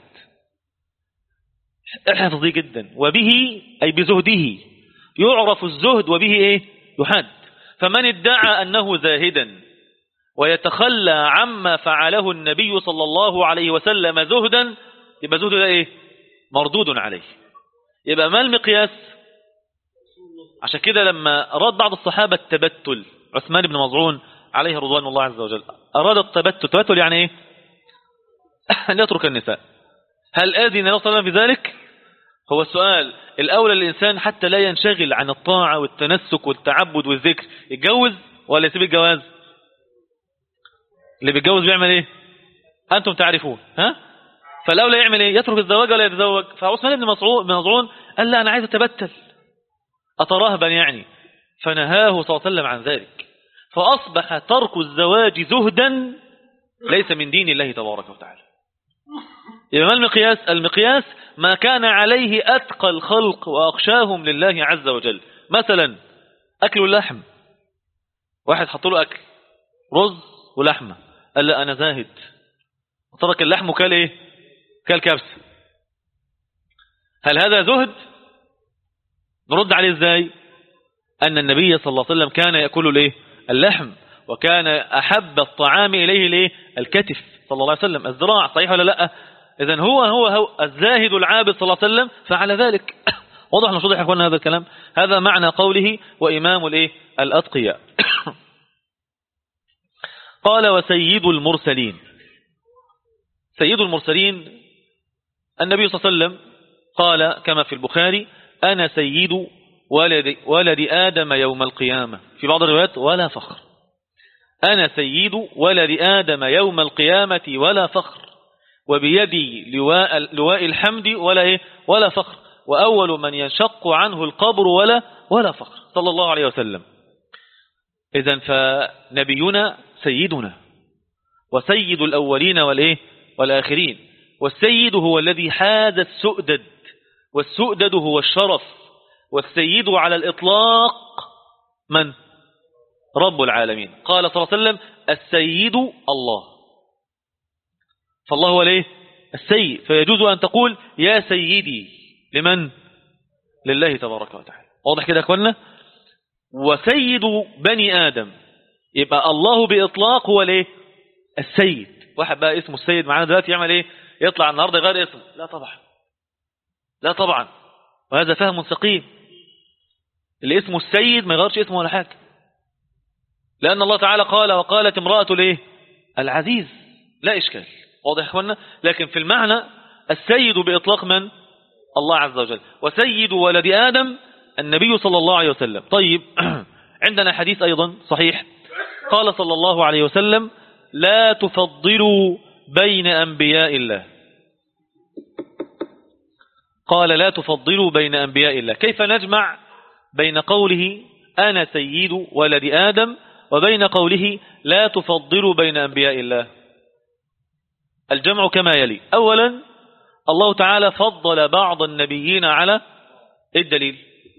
احفظ دي جدا، وبه أي بزهده يعرف الزهد وبه إيه؟ يحد. فمن ادعى أنه زاهدا ويتخلى عما فعله النبي صلى الله عليه وسلم زهدا، يبقى زهد ده إيه؟ مردود عليه. يبقى ما المقياس؟ عشان كده لما أراد بعض الصحابة التبتل، عثمان بن مظعون عليه رضوان الله عز وجل أراد التبتل يعني إيه؟ أن يترك النساء. هل آذن النبي صلى الله عليه وسلم في ذلك؟ هو السؤال. الأولى الإنسان حتى لا ينشغل عن الطاعة والتنسك والتعبد والذكر يتجوز ولا يسيب الجواز؟ اللي بيتجوز بيعمل إيه؟ أنتم تعرفون، ها؟ فالأولى يعمل إيه؟ يترك الزواج ولا يتزوج؟ فعثمان بن مظعون قال لا، أنا عايز أتبتل، أترهبا يعني، فنهاه صلى الله عليه وسلم عن ذلك. فأصبح ترك الزواج زهدا ليس من دين الله تبارك وتعالى. يبقى ما المقياس؟ المقياس ما كان عليه أتقى الخلق وأخشاهم لله عز وجل. مثلا أكل اللحم، واحد حط له أكل رز ولحمة، قال لا أنا زاهد، وترك اللحم وكال إيه؟ كال كبسة. هل هذا زهد؟ نرد عليه إزاي؟ أن النبي صلى الله عليه وسلم كان يأكل الإيه؟ اللحم، وكان أحب الطعام إليه الإيه؟ الكتف صلى الله عليه وسلم، الذراع، صحيح ولا لا؟ إذن هو الزاهد العابد صلى الله عليه وسلم فعل ذلك. واضح مش واضح يا أخوانا هذا الكلام؟ هذا معنى قوله وإمام الإيه؟ الأتقياء. قال: وسيد المرسلين. سيد المرسلين النبي صلى الله عليه وسلم قال كما في البخاري: أنا سيد ولد آدم يوم القيامة، في بعض الروايات ولا فخر. أنا سيد ولد آدم يوم القيامة ولا فخر، وبيدي لواء الحمد ولا فخر، وأول من ينشق عنه القبر ولا فخر، صلى الله عليه وسلم. إذن فنبينا سيدنا وسيد الأولين والآخرين، والسيد هو الذي حاز السؤدد، والسؤدد هو الشرف، والسيد على الإطلاق من؟ رب العالمين. قال صلى الله عليه وسلم: السيد الله، فالله هو السيد، فيجوز أن تقول يا سيدي لمن؟ لله تبارك وتعالى. واضح كده يا أخوانا؟ وسيد بني آدم، يبقى الله بإطلاق هو السيد. واحد بقى اسمه السيد معنا دلوقتي يعمل ايه؟ يطلع النهارده يغير اسمه؟ لا طبعا، لا طبعا، وهذا فهم سقيم. اللي اسمه السيد ما يغيرش اسمه ولا حاجة، لأن الله تعالى قال وقالت امرأة الايه العزيز، لا إشكال. واضح يا اخوانا؟ لكن في المعنى السيد بإطلاق من؟ الله عز وجل. وسيد ولد آدم النبي صلى الله عليه وسلم. طيب عندنا حديث أيضا صحيح، قال صلى الله عليه وسلم لا تفضلوا بين أنبياء الله. قال لا تفضلوا بين أنبياء الله. كيف نجمع بين قوله أنا سيد ولد آدم وبين قوله لا تفضلوا بين أنبياء الله؟ الجمع كما يلي. أولا الله تعالى فضل بعض النبيين على الدليل،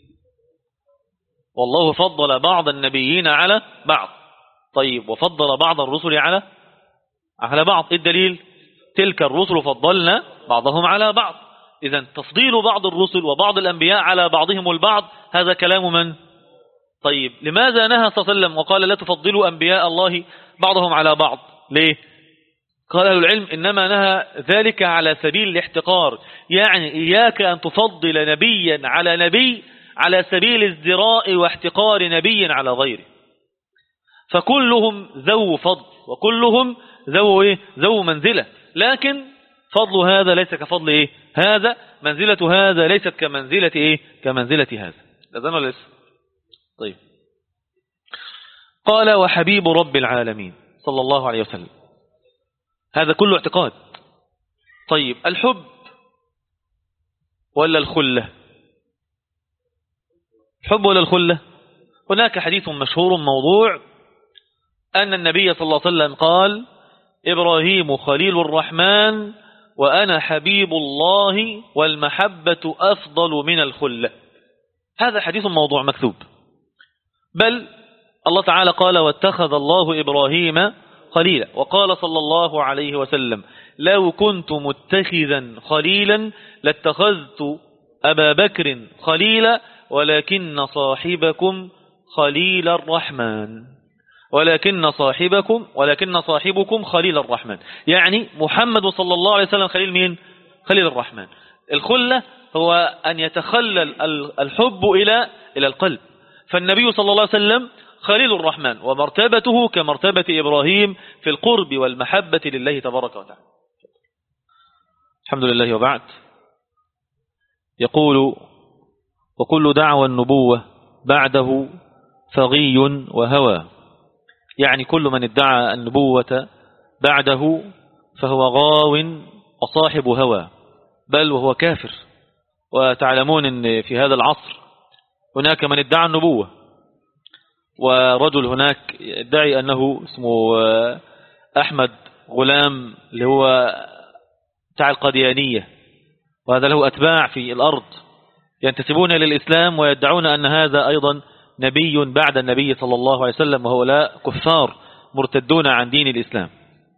والله فضل بعض النبيين على بعض. طيب وفضل بعض الرسل على بعض، الدليل تلك الرسل فضلنا بعضهم على بعض. إذن تفضيل بعض الرسل وبعض الأنبياء على بعضهم البعض هذا كلام من؟ طيب لماذا نهى صلى الله عليه وسلم وقال لا تفضلوا أنبياء الله بعضهم على بعض؟ ليه؟ قال أهل العلم إنما نهى ذلك على سبيل الاحتقار، يعني إياك أن تفضل نبيا على نبي على سبيل ازدراء واحتقار نبي على غيره، فكلهم ذو فضل وكلهم ذو منزلة، لكن فضل هذا ليس كفضل هذا، منزلة هذا ليست كمنزلة كمنزلة هذا. لازم ولا لسه؟ طيب قال وحبيب رب العالمين صلى الله عليه وسلم، هذا كله اعتقاد. طيب الحب ولا الخلة؟ الحب ولا الخلة؟ هناك حديث مشهور موضوع أن النبي صلى الله عليه وسلم قال إبراهيم خليل الرحمن وأنا حبيب الله والمحبة أفضل من الخلة. هذا حديث موضوع مكذوب، بل الله تعالى قال واتخذ الله إبراهيم خليلا، وقال صلى الله عليه وسلم لو كنت متخذا خليلا لاتخذت أبا بكر خليلا ولكن صاحبكم خليل الرحمن، ولكن صاحبكم خليل الرحمن، يعني محمد صلى الله عليه وسلم خليل مين؟ خليل الرحمن. الخلة هو أن يتخلل الحب إلى القلب، فالنبي صلى الله عليه وسلم خليل الرحمن ومرتبته كمرتبة إبراهيم في القرب والمحبة لله تبارك وتعالى. الحمد لله. وبعد، يقول وكل دعوى النبوة بعده فغي وهوى، يعني كل من ادعى النبوة بعده فهو غاو وصاحب هوى، بل وهو كافر. وتعلمون أن في هذا العصر هناك من ادعى النبوة، ورجل هناك يدعي أنه اسمه أحمد غلام اللي هو بتاع القاديانية، وهذا له أتباع في الأرض ينتسبون للإسلام ويدعون أن هذا أيضا نبي بعد النبي صلى الله عليه وسلم، وهو لا كفار مرتدون عن دين الإسلام.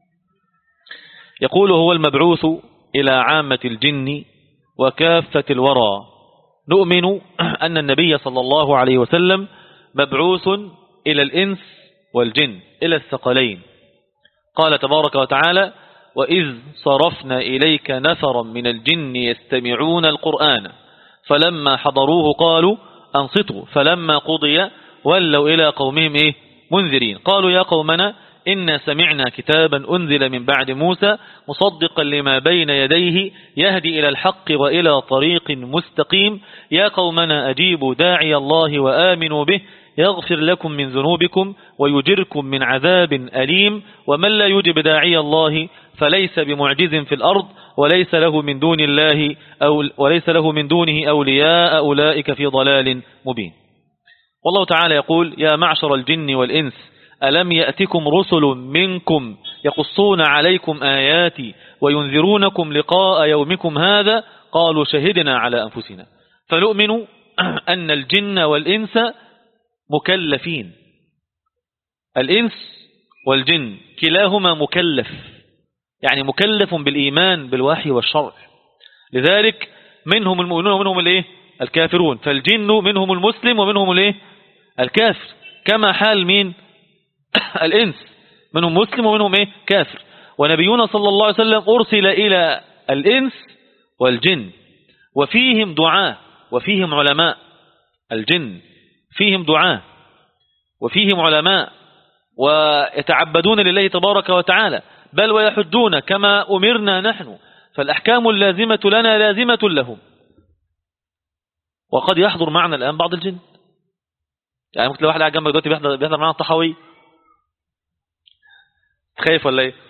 يقول هو المبعوث إلى عامة الجن وكافة الورى، نؤمن أن النبي صلى الله عليه وسلم مبعوث إلى الإنس والجن، إلى الثقلين. قال تبارك وتعالى وإذ صرفنا إليك نفرا من الجن يستمعون القرآن فلما حضروه قالوا أنصتوا فلما قضي ولوا إلى قومهم منذرين قالوا يا قومنا إنا سمعنا كتابا أنزل من بعد موسى مصدقا لما بين يديه يهدي إلى الحق وإلى طريق مستقيم يا قومنا أجيبوا داعي الله وآمنوا به يغفر لكم من ذنوبكم ويجركم من عذاب أليم ومن لا يجب داعي الله فليس بمعجز في الأرض وليس له من دونه أولياء أولئك في ضلال مبين. والله تعالى يقول يا معشر الجن والإنس ألم يأتكم رسل منكم يقصون عليكم آياتي وينذرونكم لقاء يومكم هذا قالوا شهدنا على أنفسنا. فنؤمن أن الجن والإنس مكلفين، الإنس والجن كلاهما مكلف، يعني مكلف بالإيمان بالوحي والشرع، لذلك منهم المؤمنون ومنهم الكافرون، فالجن منهم المسلم ومنهم الكافر، كما حال مين؟ الإنس منهم مسلم ومنهم كافر. ونبينا صلى الله عليه وسلم أرسل إلى الإنس والجن، وفيهم دعاة وفيهم علماء. الجن فيهم دعاة وفيهم علماء ويتعبدون لله تبارك وتعالى، بل ويحدون كما أمرنا نحن، فالأحكام اللازمة لنا لازمة لهم. وقد يحضر معنا الآن بعض الجن، يعني ممكن لو واحد قاعد جنبك دلوقتي بيحضر معنا الطحاوي، خايف ولا ايه؟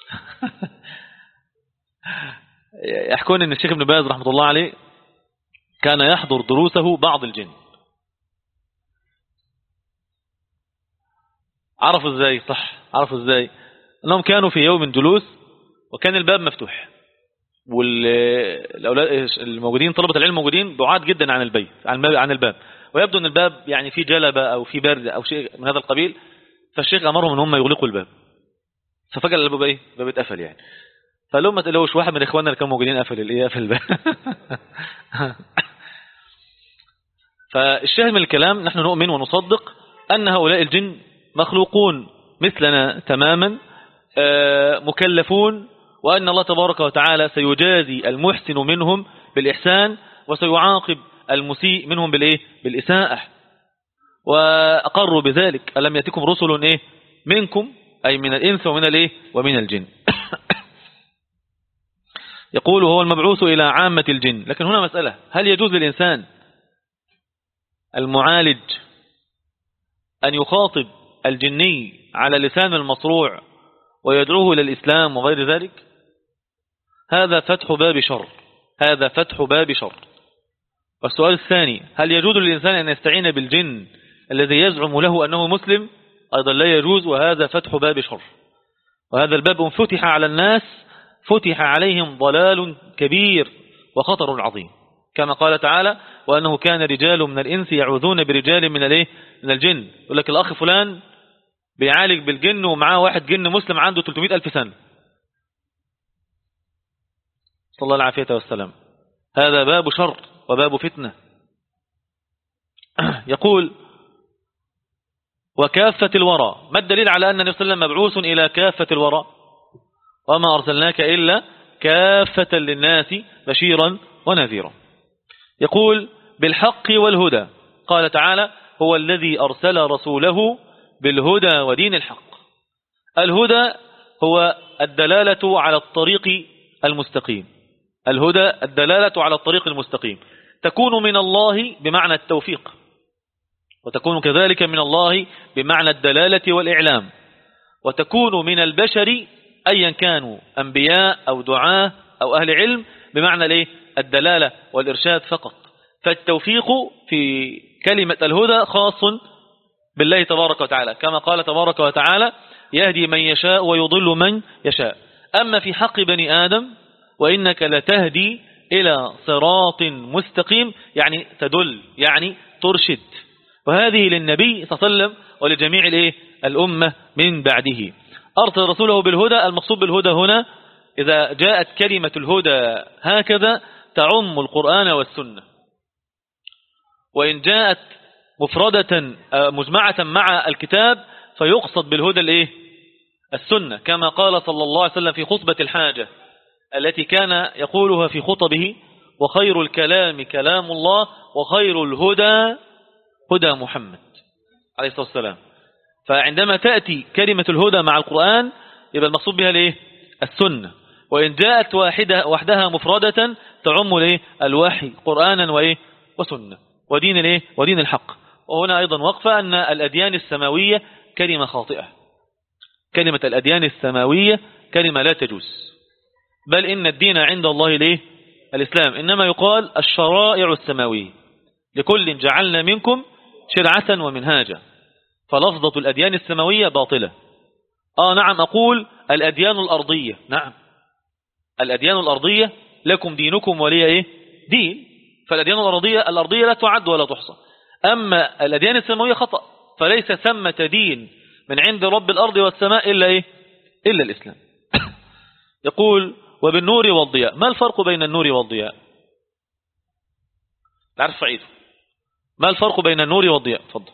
يحكون ان الشيخ ابن باز رحمة الله عليه كان يحضر دروسه بعض الجن. عرفوا ازاي؟ صح، عرفوا ازاي؟ انهم كانوا في يوم جلوس وكان الباب مفتوح، والأولاد الموجودين طلبة العلم موجودين بعاد جدا عن البيت عن الباب، ويبدو ان الباب يعني في جلبة او في برد او شيء من هذا القبيل، فالشيخ امرهم ان هم يغلقوا الباب، ففجأة الباب ايه؟ الباب اتقفل يعني. فقال لهم ما تقلقوش، واحد من اخواننا اللي كانوا موجودين قفل الباب. فالشاهد من الكلام، نحن نؤمن ونصدق ان هؤلاء الجن مخلوقون مثلنا تماما، مكلفون، وأن الله تبارك وتعالى سيجازي المحسن منهم بالإحسان وسيعاقب المسيء منهم بالإساءة. وأقروا بذلك: ألم يأتكم رسل منكم، أي من الإنس ومن الجن. يقول هو المبعوث إلى عامة الجن. لكن هنا مسألة: هل يجوز للإنسان المعالج أن يخاطب الجني على لسان المصروع ويدعوه إلى الإسلام وغير ذلك؟ هذا فتح باب شر. والسؤال الثاني: هل يجوز للإنسان أن يستعين بالجن الذي يزعم له أنه مسلم؟ أيضا لا يجوز، وهذا فتح باب شر. وهذا الباب فتح على الناس فتح عليهم ضلال كبير وخطر عظيم، كما قال تعالى: وأنه كان رجال من الإنس يعوذون برجال من الجن. يقول لك الأخ فلان بيعالج بالجن ومعاه واحد جن مسلم عنده 300,000 سنة، صلى الله العافية والسلام. هذا باب شر وباب فتنة. يقول: وكافة الورى. ما الدليل على أن النبي صلى الله عليه وسلم مبعوث إلى كافة الورى؟ وما أرسلناك إلا كافة للناس بشيرا ونذيرا. يقول: بالحق والهدى. قال تعالى: هو الذي أرسل رسوله بالهدى ودين الحق. الهدى هو الدلالة على الطريق المستقيم. الهدى الدلالة على الطريق المستقيم، تكون من الله بمعنى التوفيق، وتكون كذلك من الله بمعنى الدلالة والإعلام، وتكون من البشر أيا كانوا أنبياء أو دعاة أو أهل علم بمعنى الدلالة والإرشاد فقط. فالتوفيق في كلمة الهدى خاص بالله تبارك وتعالى، كما قال تبارك وتعالى: يهدي من يشاء ويضل من يشاء. أما في حق بني آدم: وإنك لتهدي إلى صراط مستقيم، يعني تدل، يعني ترشد. وهذه للنبي صلى الله عليه وسلم ولجميع الأمة من بعده. أرسل رسوله بالهدى. المقصود بالهدى هنا إذا جاءت كلمة الهدى هكذا تعم القرآن والسنة، وإن جاءت مفردة مجمعة مع الكتاب فيقصد بالهدى السنة، كما قال صلى الله عليه وسلم في خطبة الحاجة التي كان يقولها في خطبه: وخير الكلام كلام الله، وخير الهدى هدى محمد عليه الصلاة والسلام. فعندما تأتي كلمة الهدى مع القرآن يبقى المقصود بها السنة، وإن جاءت وحدها مفردة تعم الوحي قرآنا وسنة ودين الحق. وهنا أيضا وقفة أن الأديان السماوية كلمة خاطئة. كلمة الأديان السماوية كلمة لا تجوز، بل إن الدين عند الله الإسلام. إنما يقال الشرائع السماوية، لكل جعلنا منكم شرعة ومنهاجا. فلفظة الأديان السماوية باطلة. نعم، أقول الأديان الأرضية، نعم الأديان الأرضية لكم دينكم ولي دين. فالأديان الأرضية لا تعد ولا تحصى. أما الأديان السماوية خطأ، فليس ثمة دين من عند رب الأرض والسماء إلا الإسلام. يقول: وبالنور والضياء. ما الفرق بين النور والضياء؟ تعرف سعيد، ما الفرق بين النور والضياء؟ تفضل.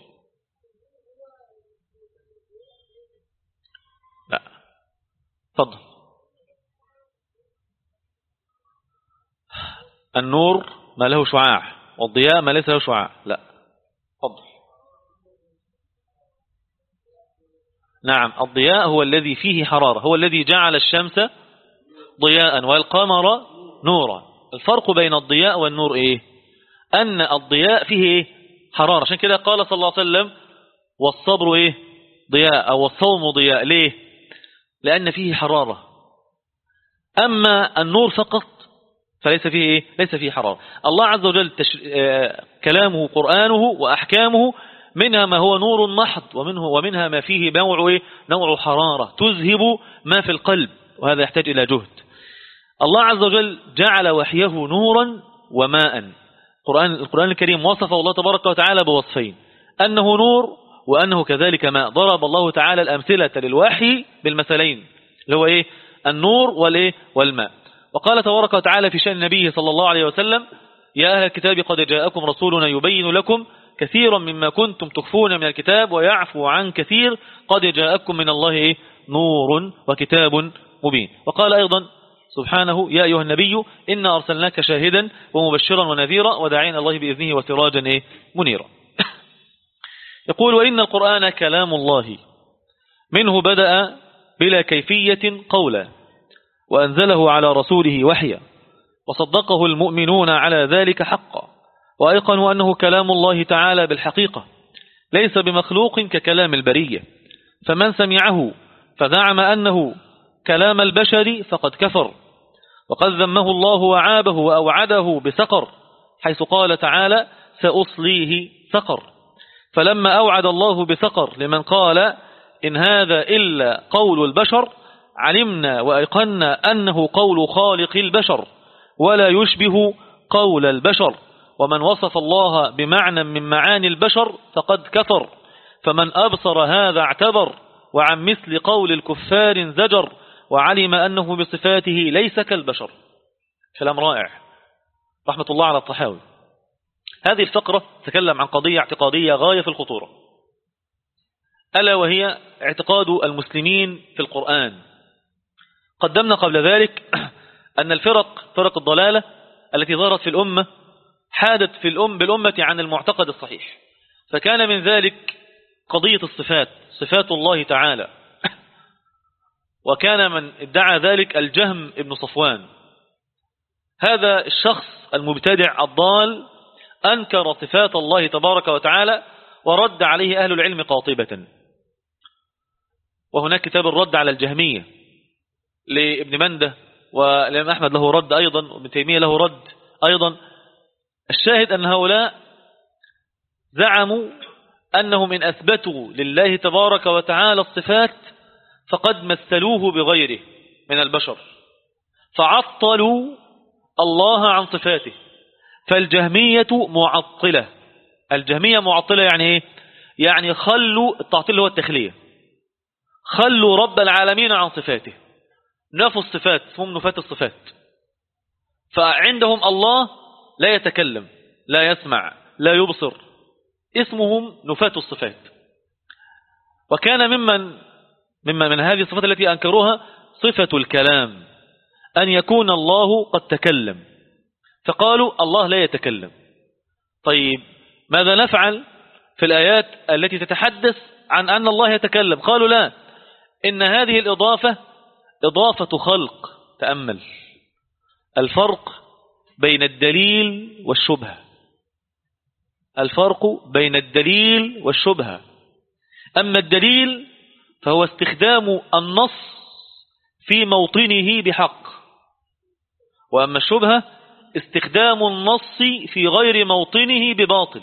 لا، تفضل. النور ما له شعاع، والضياء ما ليس له شعاع. لا، تفضل. نعم، الضياء هو الذي فيه حرارة، هو الذي جعل الشمس ضياء والقمر نورا. الفرق بين الضياء والنور إيه؟ أن الضياء فيه إيه؟ حرارة. عشان كده قال صلى الله عليه وسلم والصبر إيه؟ ضياء، أو الصوم ضياء. ليه؟ لأن فيه حرارة. أما النور فقط فليس فيه إيه؟ ليس فيه حرارة. الله عز وجل كلامه قرآنه وأحكامه منها ما هو نور محض، ومنها ما فيه نوع إيه؟ نوع حرارة تذهب ما في القلب، وهذا يحتاج إلى جهد. الله عز وجل جعل وحيه نورا وماء. القرآن الكريم وصفه الله تبارك وتعالى بوصفين، أنه نور وأنه كذلك ماء. ضرب الله تعالى الأمثلة للوحي بالمثلين، اللي هو إيه؟ النور والماء. وقال تبارك وتعالى في شأن النبي صلى الله عليه وسلم: يا أهل الكتاب قد جاءكم رسولنا يبين لكم كثيرا مما كنتم تخفون من الكتاب ويعفو عن كثير قد جاءكم من الله إيه؟ نور وكتاب مبين. وقال أيضا سبحانه: يا أيها النبي إنا أرسلناك شاهدا ومبشرا ونذيرا وداعيا الله بإذنه وسراجا إيه؟ منيرا. يقول: وإن القرآن كلام الله منه بدأ بلا كيفية قولا، وأنزله على رسوله وحيا، وصدقه المؤمنون على ذلك حقا، وأيقنوا أنه كلام الله تعالى بالحقيقة ليس بمخلوق ككلام البرية. فمن سمعه فزعم أنه كلام البشر فقد كفر، وقد ذمه الله وعابه وأوعده بسقر، حيث قال تعالى: سأصليه سقر. فلما أوعد الله بسقر لمن قال إن هذا إلا قول البشر، علمنا وأيقنا أنه قول خالق البشر ولا يشبه قول البشر. ومن وصف الله بمعنى من معاني البشر فقد كفر، فمن أبصر هذا اعتبر، وعن مثل قول الكفار زجر، وعلم أنه بصفاته ليس كالبشر. كلام رائع، رحمة الله على الطحاوي. هذه الفقرة تكلم عن قضية اعتقادية غاية في الخطورة، ألا وهي اعتقاد المسلمين في القرآن. قدمنا قبل ذلك أن فرق الضلالة التي ظهرت في الأمة حادت بالأمة عن المعتقد الصحيح، فكان من ذلك قضية الصفات، صفات الله تعالى. وكان من ادعى ذلك الجهم ابن صفوان. هذا الشخص المبتدع الضال أنكر صفات الله تبارك وتعالى ورد عليه أهل العلم قاطبة. وهناك كتاب الرد على الجهمية لابن منده، والإمام أحمد له رد أيضا، وابن تيمية له رد أيضا. الشاهد أن هؤلاء زعموا أنهم إن أثبتوا لله تبارك وتعالى الصفات فقد مثلوه بغيره من البشر، فعطلوا الله عن صفاته. فالجهمية معطلة. الجهمية معطلة يعني إيه؟ يعني خلوا التعطيل هو التخلية، خلوا رب العالمين عن صفاته، نفوا الصفات، هم نفاة الصفات. فعندهم الله لا يتكلم، لا يسمع، لا يبصر، اسمهم نفاة الصفات. وكان من هذه الصفات التي أنكروها صفة الكلام، أن يكون الله قد تكلم، فقالوا الله لا يتكلم. طيب ماذا نفعل في الآيات التي تتحدث عن أن الله يتكلم؟ قالوا لا، إن هذه الإضافة إضافة خلق. تأمل الفرق بين الدليل والشبهة، الفرق بين الدليل والشبهة. أما الدليل فهو استخدام النص في موطنه بحق، وأما الشبهة استخدام النص في غير موطنه بباطل.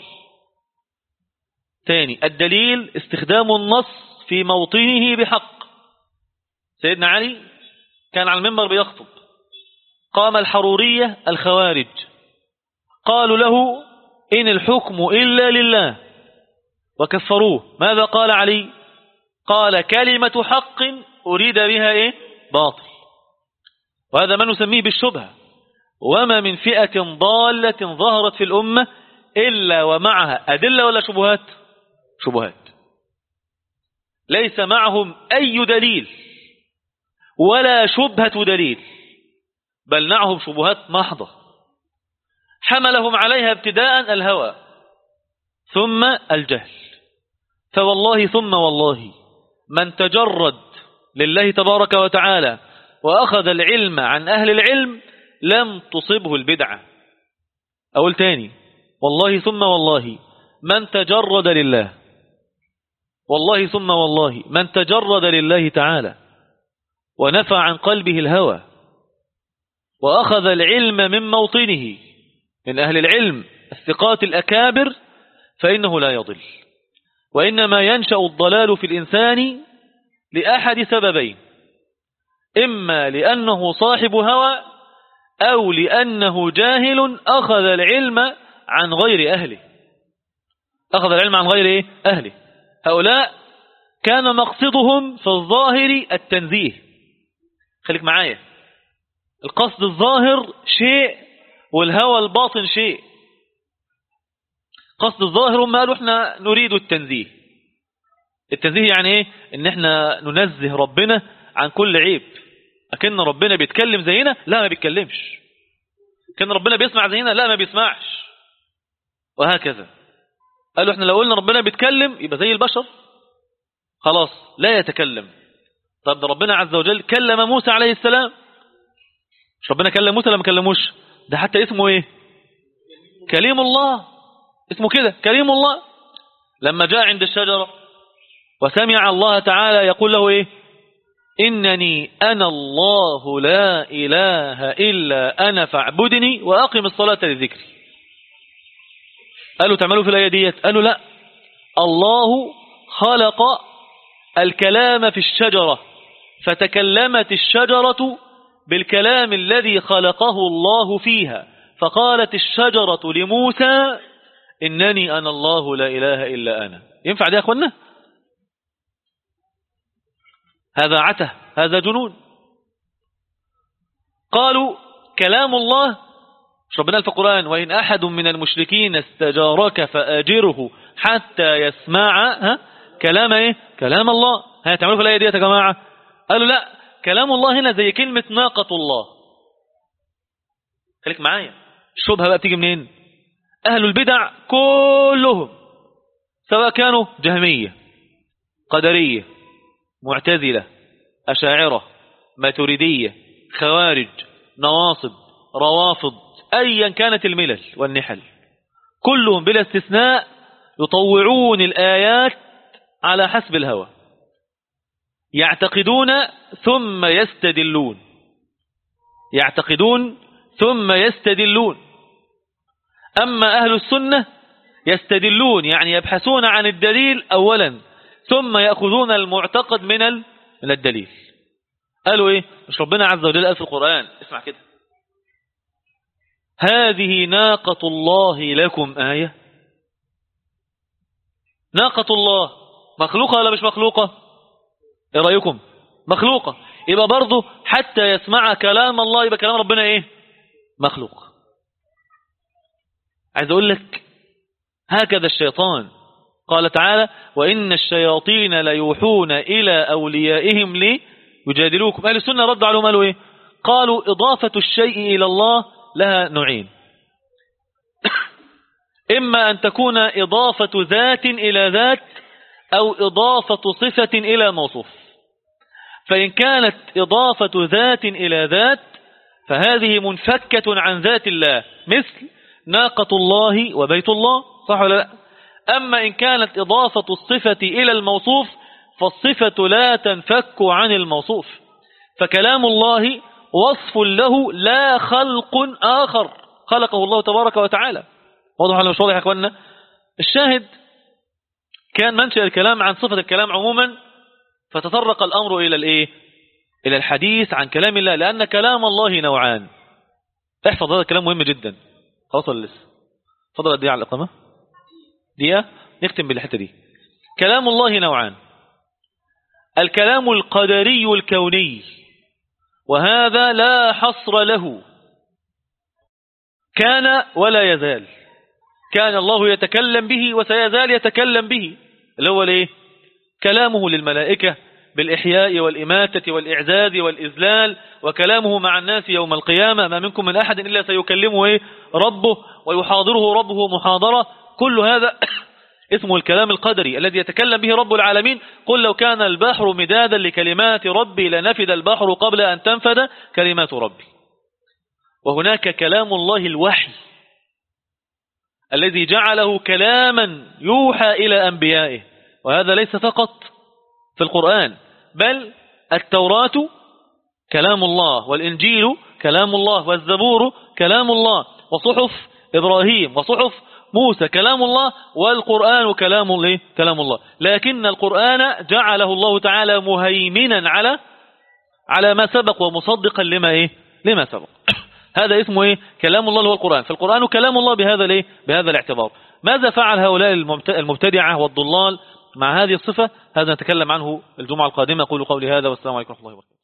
ثاني، الدليل استخدام النص في موطنه بحق. سيدنا علي كان على المنبر بيخطب، قام الحرورية الخوارج قالوا له إن الحكم إلا لله وكفروه. ماذا قال علي؟ قال كلمة حق أريد بها إيه؟ باطل. وهذا ما نسميه بالشبهة. وما من فئة ضالة ظهرت في الأمة إلا ومعها أدلة ولا شبهات؟ شبهات. ليس معهم أي دليل ولا شبهة دليل، بل معهم شبهات محضة حملهم عليها ابتداء الهوى ثم الجهل. فوالله ثم والله من تجرد لله تبارك وتعالى وأخذ العلم عن أهل العلم لم تصبه البدعة. أقول تاني، والله ثم والله من تجرد لله، والله ثم والله من تجرد لله تعالى ونفى عن قلبه الهوى وأخذ العلم من موطنه من أهل العلم الثقات الأكابر فإنه لا يضل. وإنما ينشأ الضلال في الإنسان لأحد سببين: إما لأنه صاحب هوى أو لأنه جاهل أخذ العلم عن غير أهله. أخذ العلم عن غير أهله. هؤلاء كان مقصدهم في الظاهر التنزيه. خليك معايا، القصد الظاهر شيء والهوى الباطن شيء. قصد الظاهر هم قالوا احنا نريد التنزيه. التنزيه يعني ايه؟ ان احنا ننزه ربنا عن كل عيب. لكن ربنا بيتكلم زينا؟ لا، ما بيتكلمش. كان ربنا بيسمع زينا؟ لا، ما بيسمعش. وهكذا قالوا احنا لو قلنا ربنا بيتكلم يبقى زي البشر، خلاص لا يتكلم. طب ده ربنا عز وجل كلم موسى عليه السلام. مش ربنا كلم موسى؟ لا ما كلموش. ده حتى اسمه ايه؟ كليم الله. اسمه كده كليم الله. لما جاء عند الشجرة وسمع الله تعالى يقول له ايه؟ إنني أنا الله لا إله إلا أنا فاعبدني وأقم الصلاة لذكري. قالوا تعملوا في الآية ديت؟ قالوا لا، الله خلق الكلام في الشجرة فتكلمت الشجرة بالكلام الذي خلقه الله فيها، فقالت الشجرة لموسى إنني أنا الله لا إله إلا أنا. ينفع دي يا أخوانا؟ هذا عته، هذا جنون. قالوا كلام الله، مش ربنا قال في القرآن وإن أحد من المشركين استجارك فأجره حتى يسمع كلام ايه؟ كلام الله. هتعملوا في الآية دي يا جماعة؟ قالوا لا، كلام الله هنا زي كلمة ناقة الله. خليك معايا، الشبهة بقى بتيجي منين؟ أهل البدع كلهم سواء كانوا جهمية، قدرية، معتزلة، أشاعرة، ماتريدية، خوارج، نواصب، روافض، أيا كانت الملل والنحل، كلهم بلا استثناء يطوعون الآيات على حسب الهوى، يعتقدون ثم يستدلون، يعتقدون ثم يستدلون. أما أهل السنة يستدلون، يعني يبحثون عن الدليل أولا ثم يأخذون المعتقد من الدليل. قالوا إيه؟ مش ربنا عز وجل قال في القرآن، اسمع كده: هذه ناقة الله لكم آية. ناقة الله مخلوقة ولا مش مخلوقة؟ ايه رأيكم؟ مخلوقة. يبقى برضه حتى يسمع كلام الله يبقى كلام ربنا ايه؟ مخلوق. عايز اقول لك هكذا الشيطان. قال تعالى وإن الشياطين ليوحون إلى أوليائهم ليجادلوكم. أهل السنة ردوا عليهم قالوا إيه؟ قالوا إضافة الشيء إلى الله لها نوعين: إما أن تكون إضافة ذات إلى ذات أو إضافة صفة إلى موصوف. فإن كانت إضافة ذات إلى ذات فهذه منفكة عن ذات الله، مثل ناقة الله وبيت الله، صح ولا لا؟ أما إن كانت إضافة الصفة إلى الموصوف فالصفة لا تنفك عن الموصوف. فكلام الله وصف له لا خلق آخر خلقه الله تبارك وتعالى. واضح ولا مش واضح يا أخوانا؟ الشاهد كان منشأ الكلام عن صفة الكلام عموما، فتطرق الأمر إلى الإيه؟ إلى الحديث عن كلام الله، لأن كلام الله نوعان. احفظ هذا الكلام مهم جدا. خلاص ولا لسه؟ فضل قد ايه على الإقامة؟ دقيقة نختم بالحتة دي. كلام الله نوعان: الكلام القدري الكوني، وهذا لا حصر له، كان ولا يزال، كان الله يتكلم به وسيزال يتكلم به، اللي هو ليه؟ كلامه للملائكة بالإحياء والإماتة والإعزاز والإذلال، وكلامه مع الناس يوم القيامة: ما منكم من أحد إلا سيكلمه ربه ويحاضره ربه محاضرة. كل هذا اسمه الكلام القدري الذي يتكلم به رب العالمين. قل لو كان البحر مدادا لكلمات ربي لنفد البحر قبل أن تنفد كلمات ربي. وهناك كلام الله الوحي الذي جعله كلاما يوحى إلى أنبيائه، وهذا ليس فقط في القرآن، بل التوراة كلام الله، والإنجيل كلام الله، والزبور كلام الله، وصحف إبراهيم وصحف موسى كلام الله، والقرآن كلام الله. لكن القرآن جعله الله تعالى مهيمنا على ما سبق ومصدقا لما سبق. هذا اسمه كلام الله هو القرآن. فالقرآن كلام الله بهذا الاعتبار. ماذا فعل هؤلاء المبتدعة والضلال مع هذه الصفة؟ هذا نتكلم عنه الجمعة القادمة. أقول قولي هذا والسلام عليكم ورحمة الله وبركاته.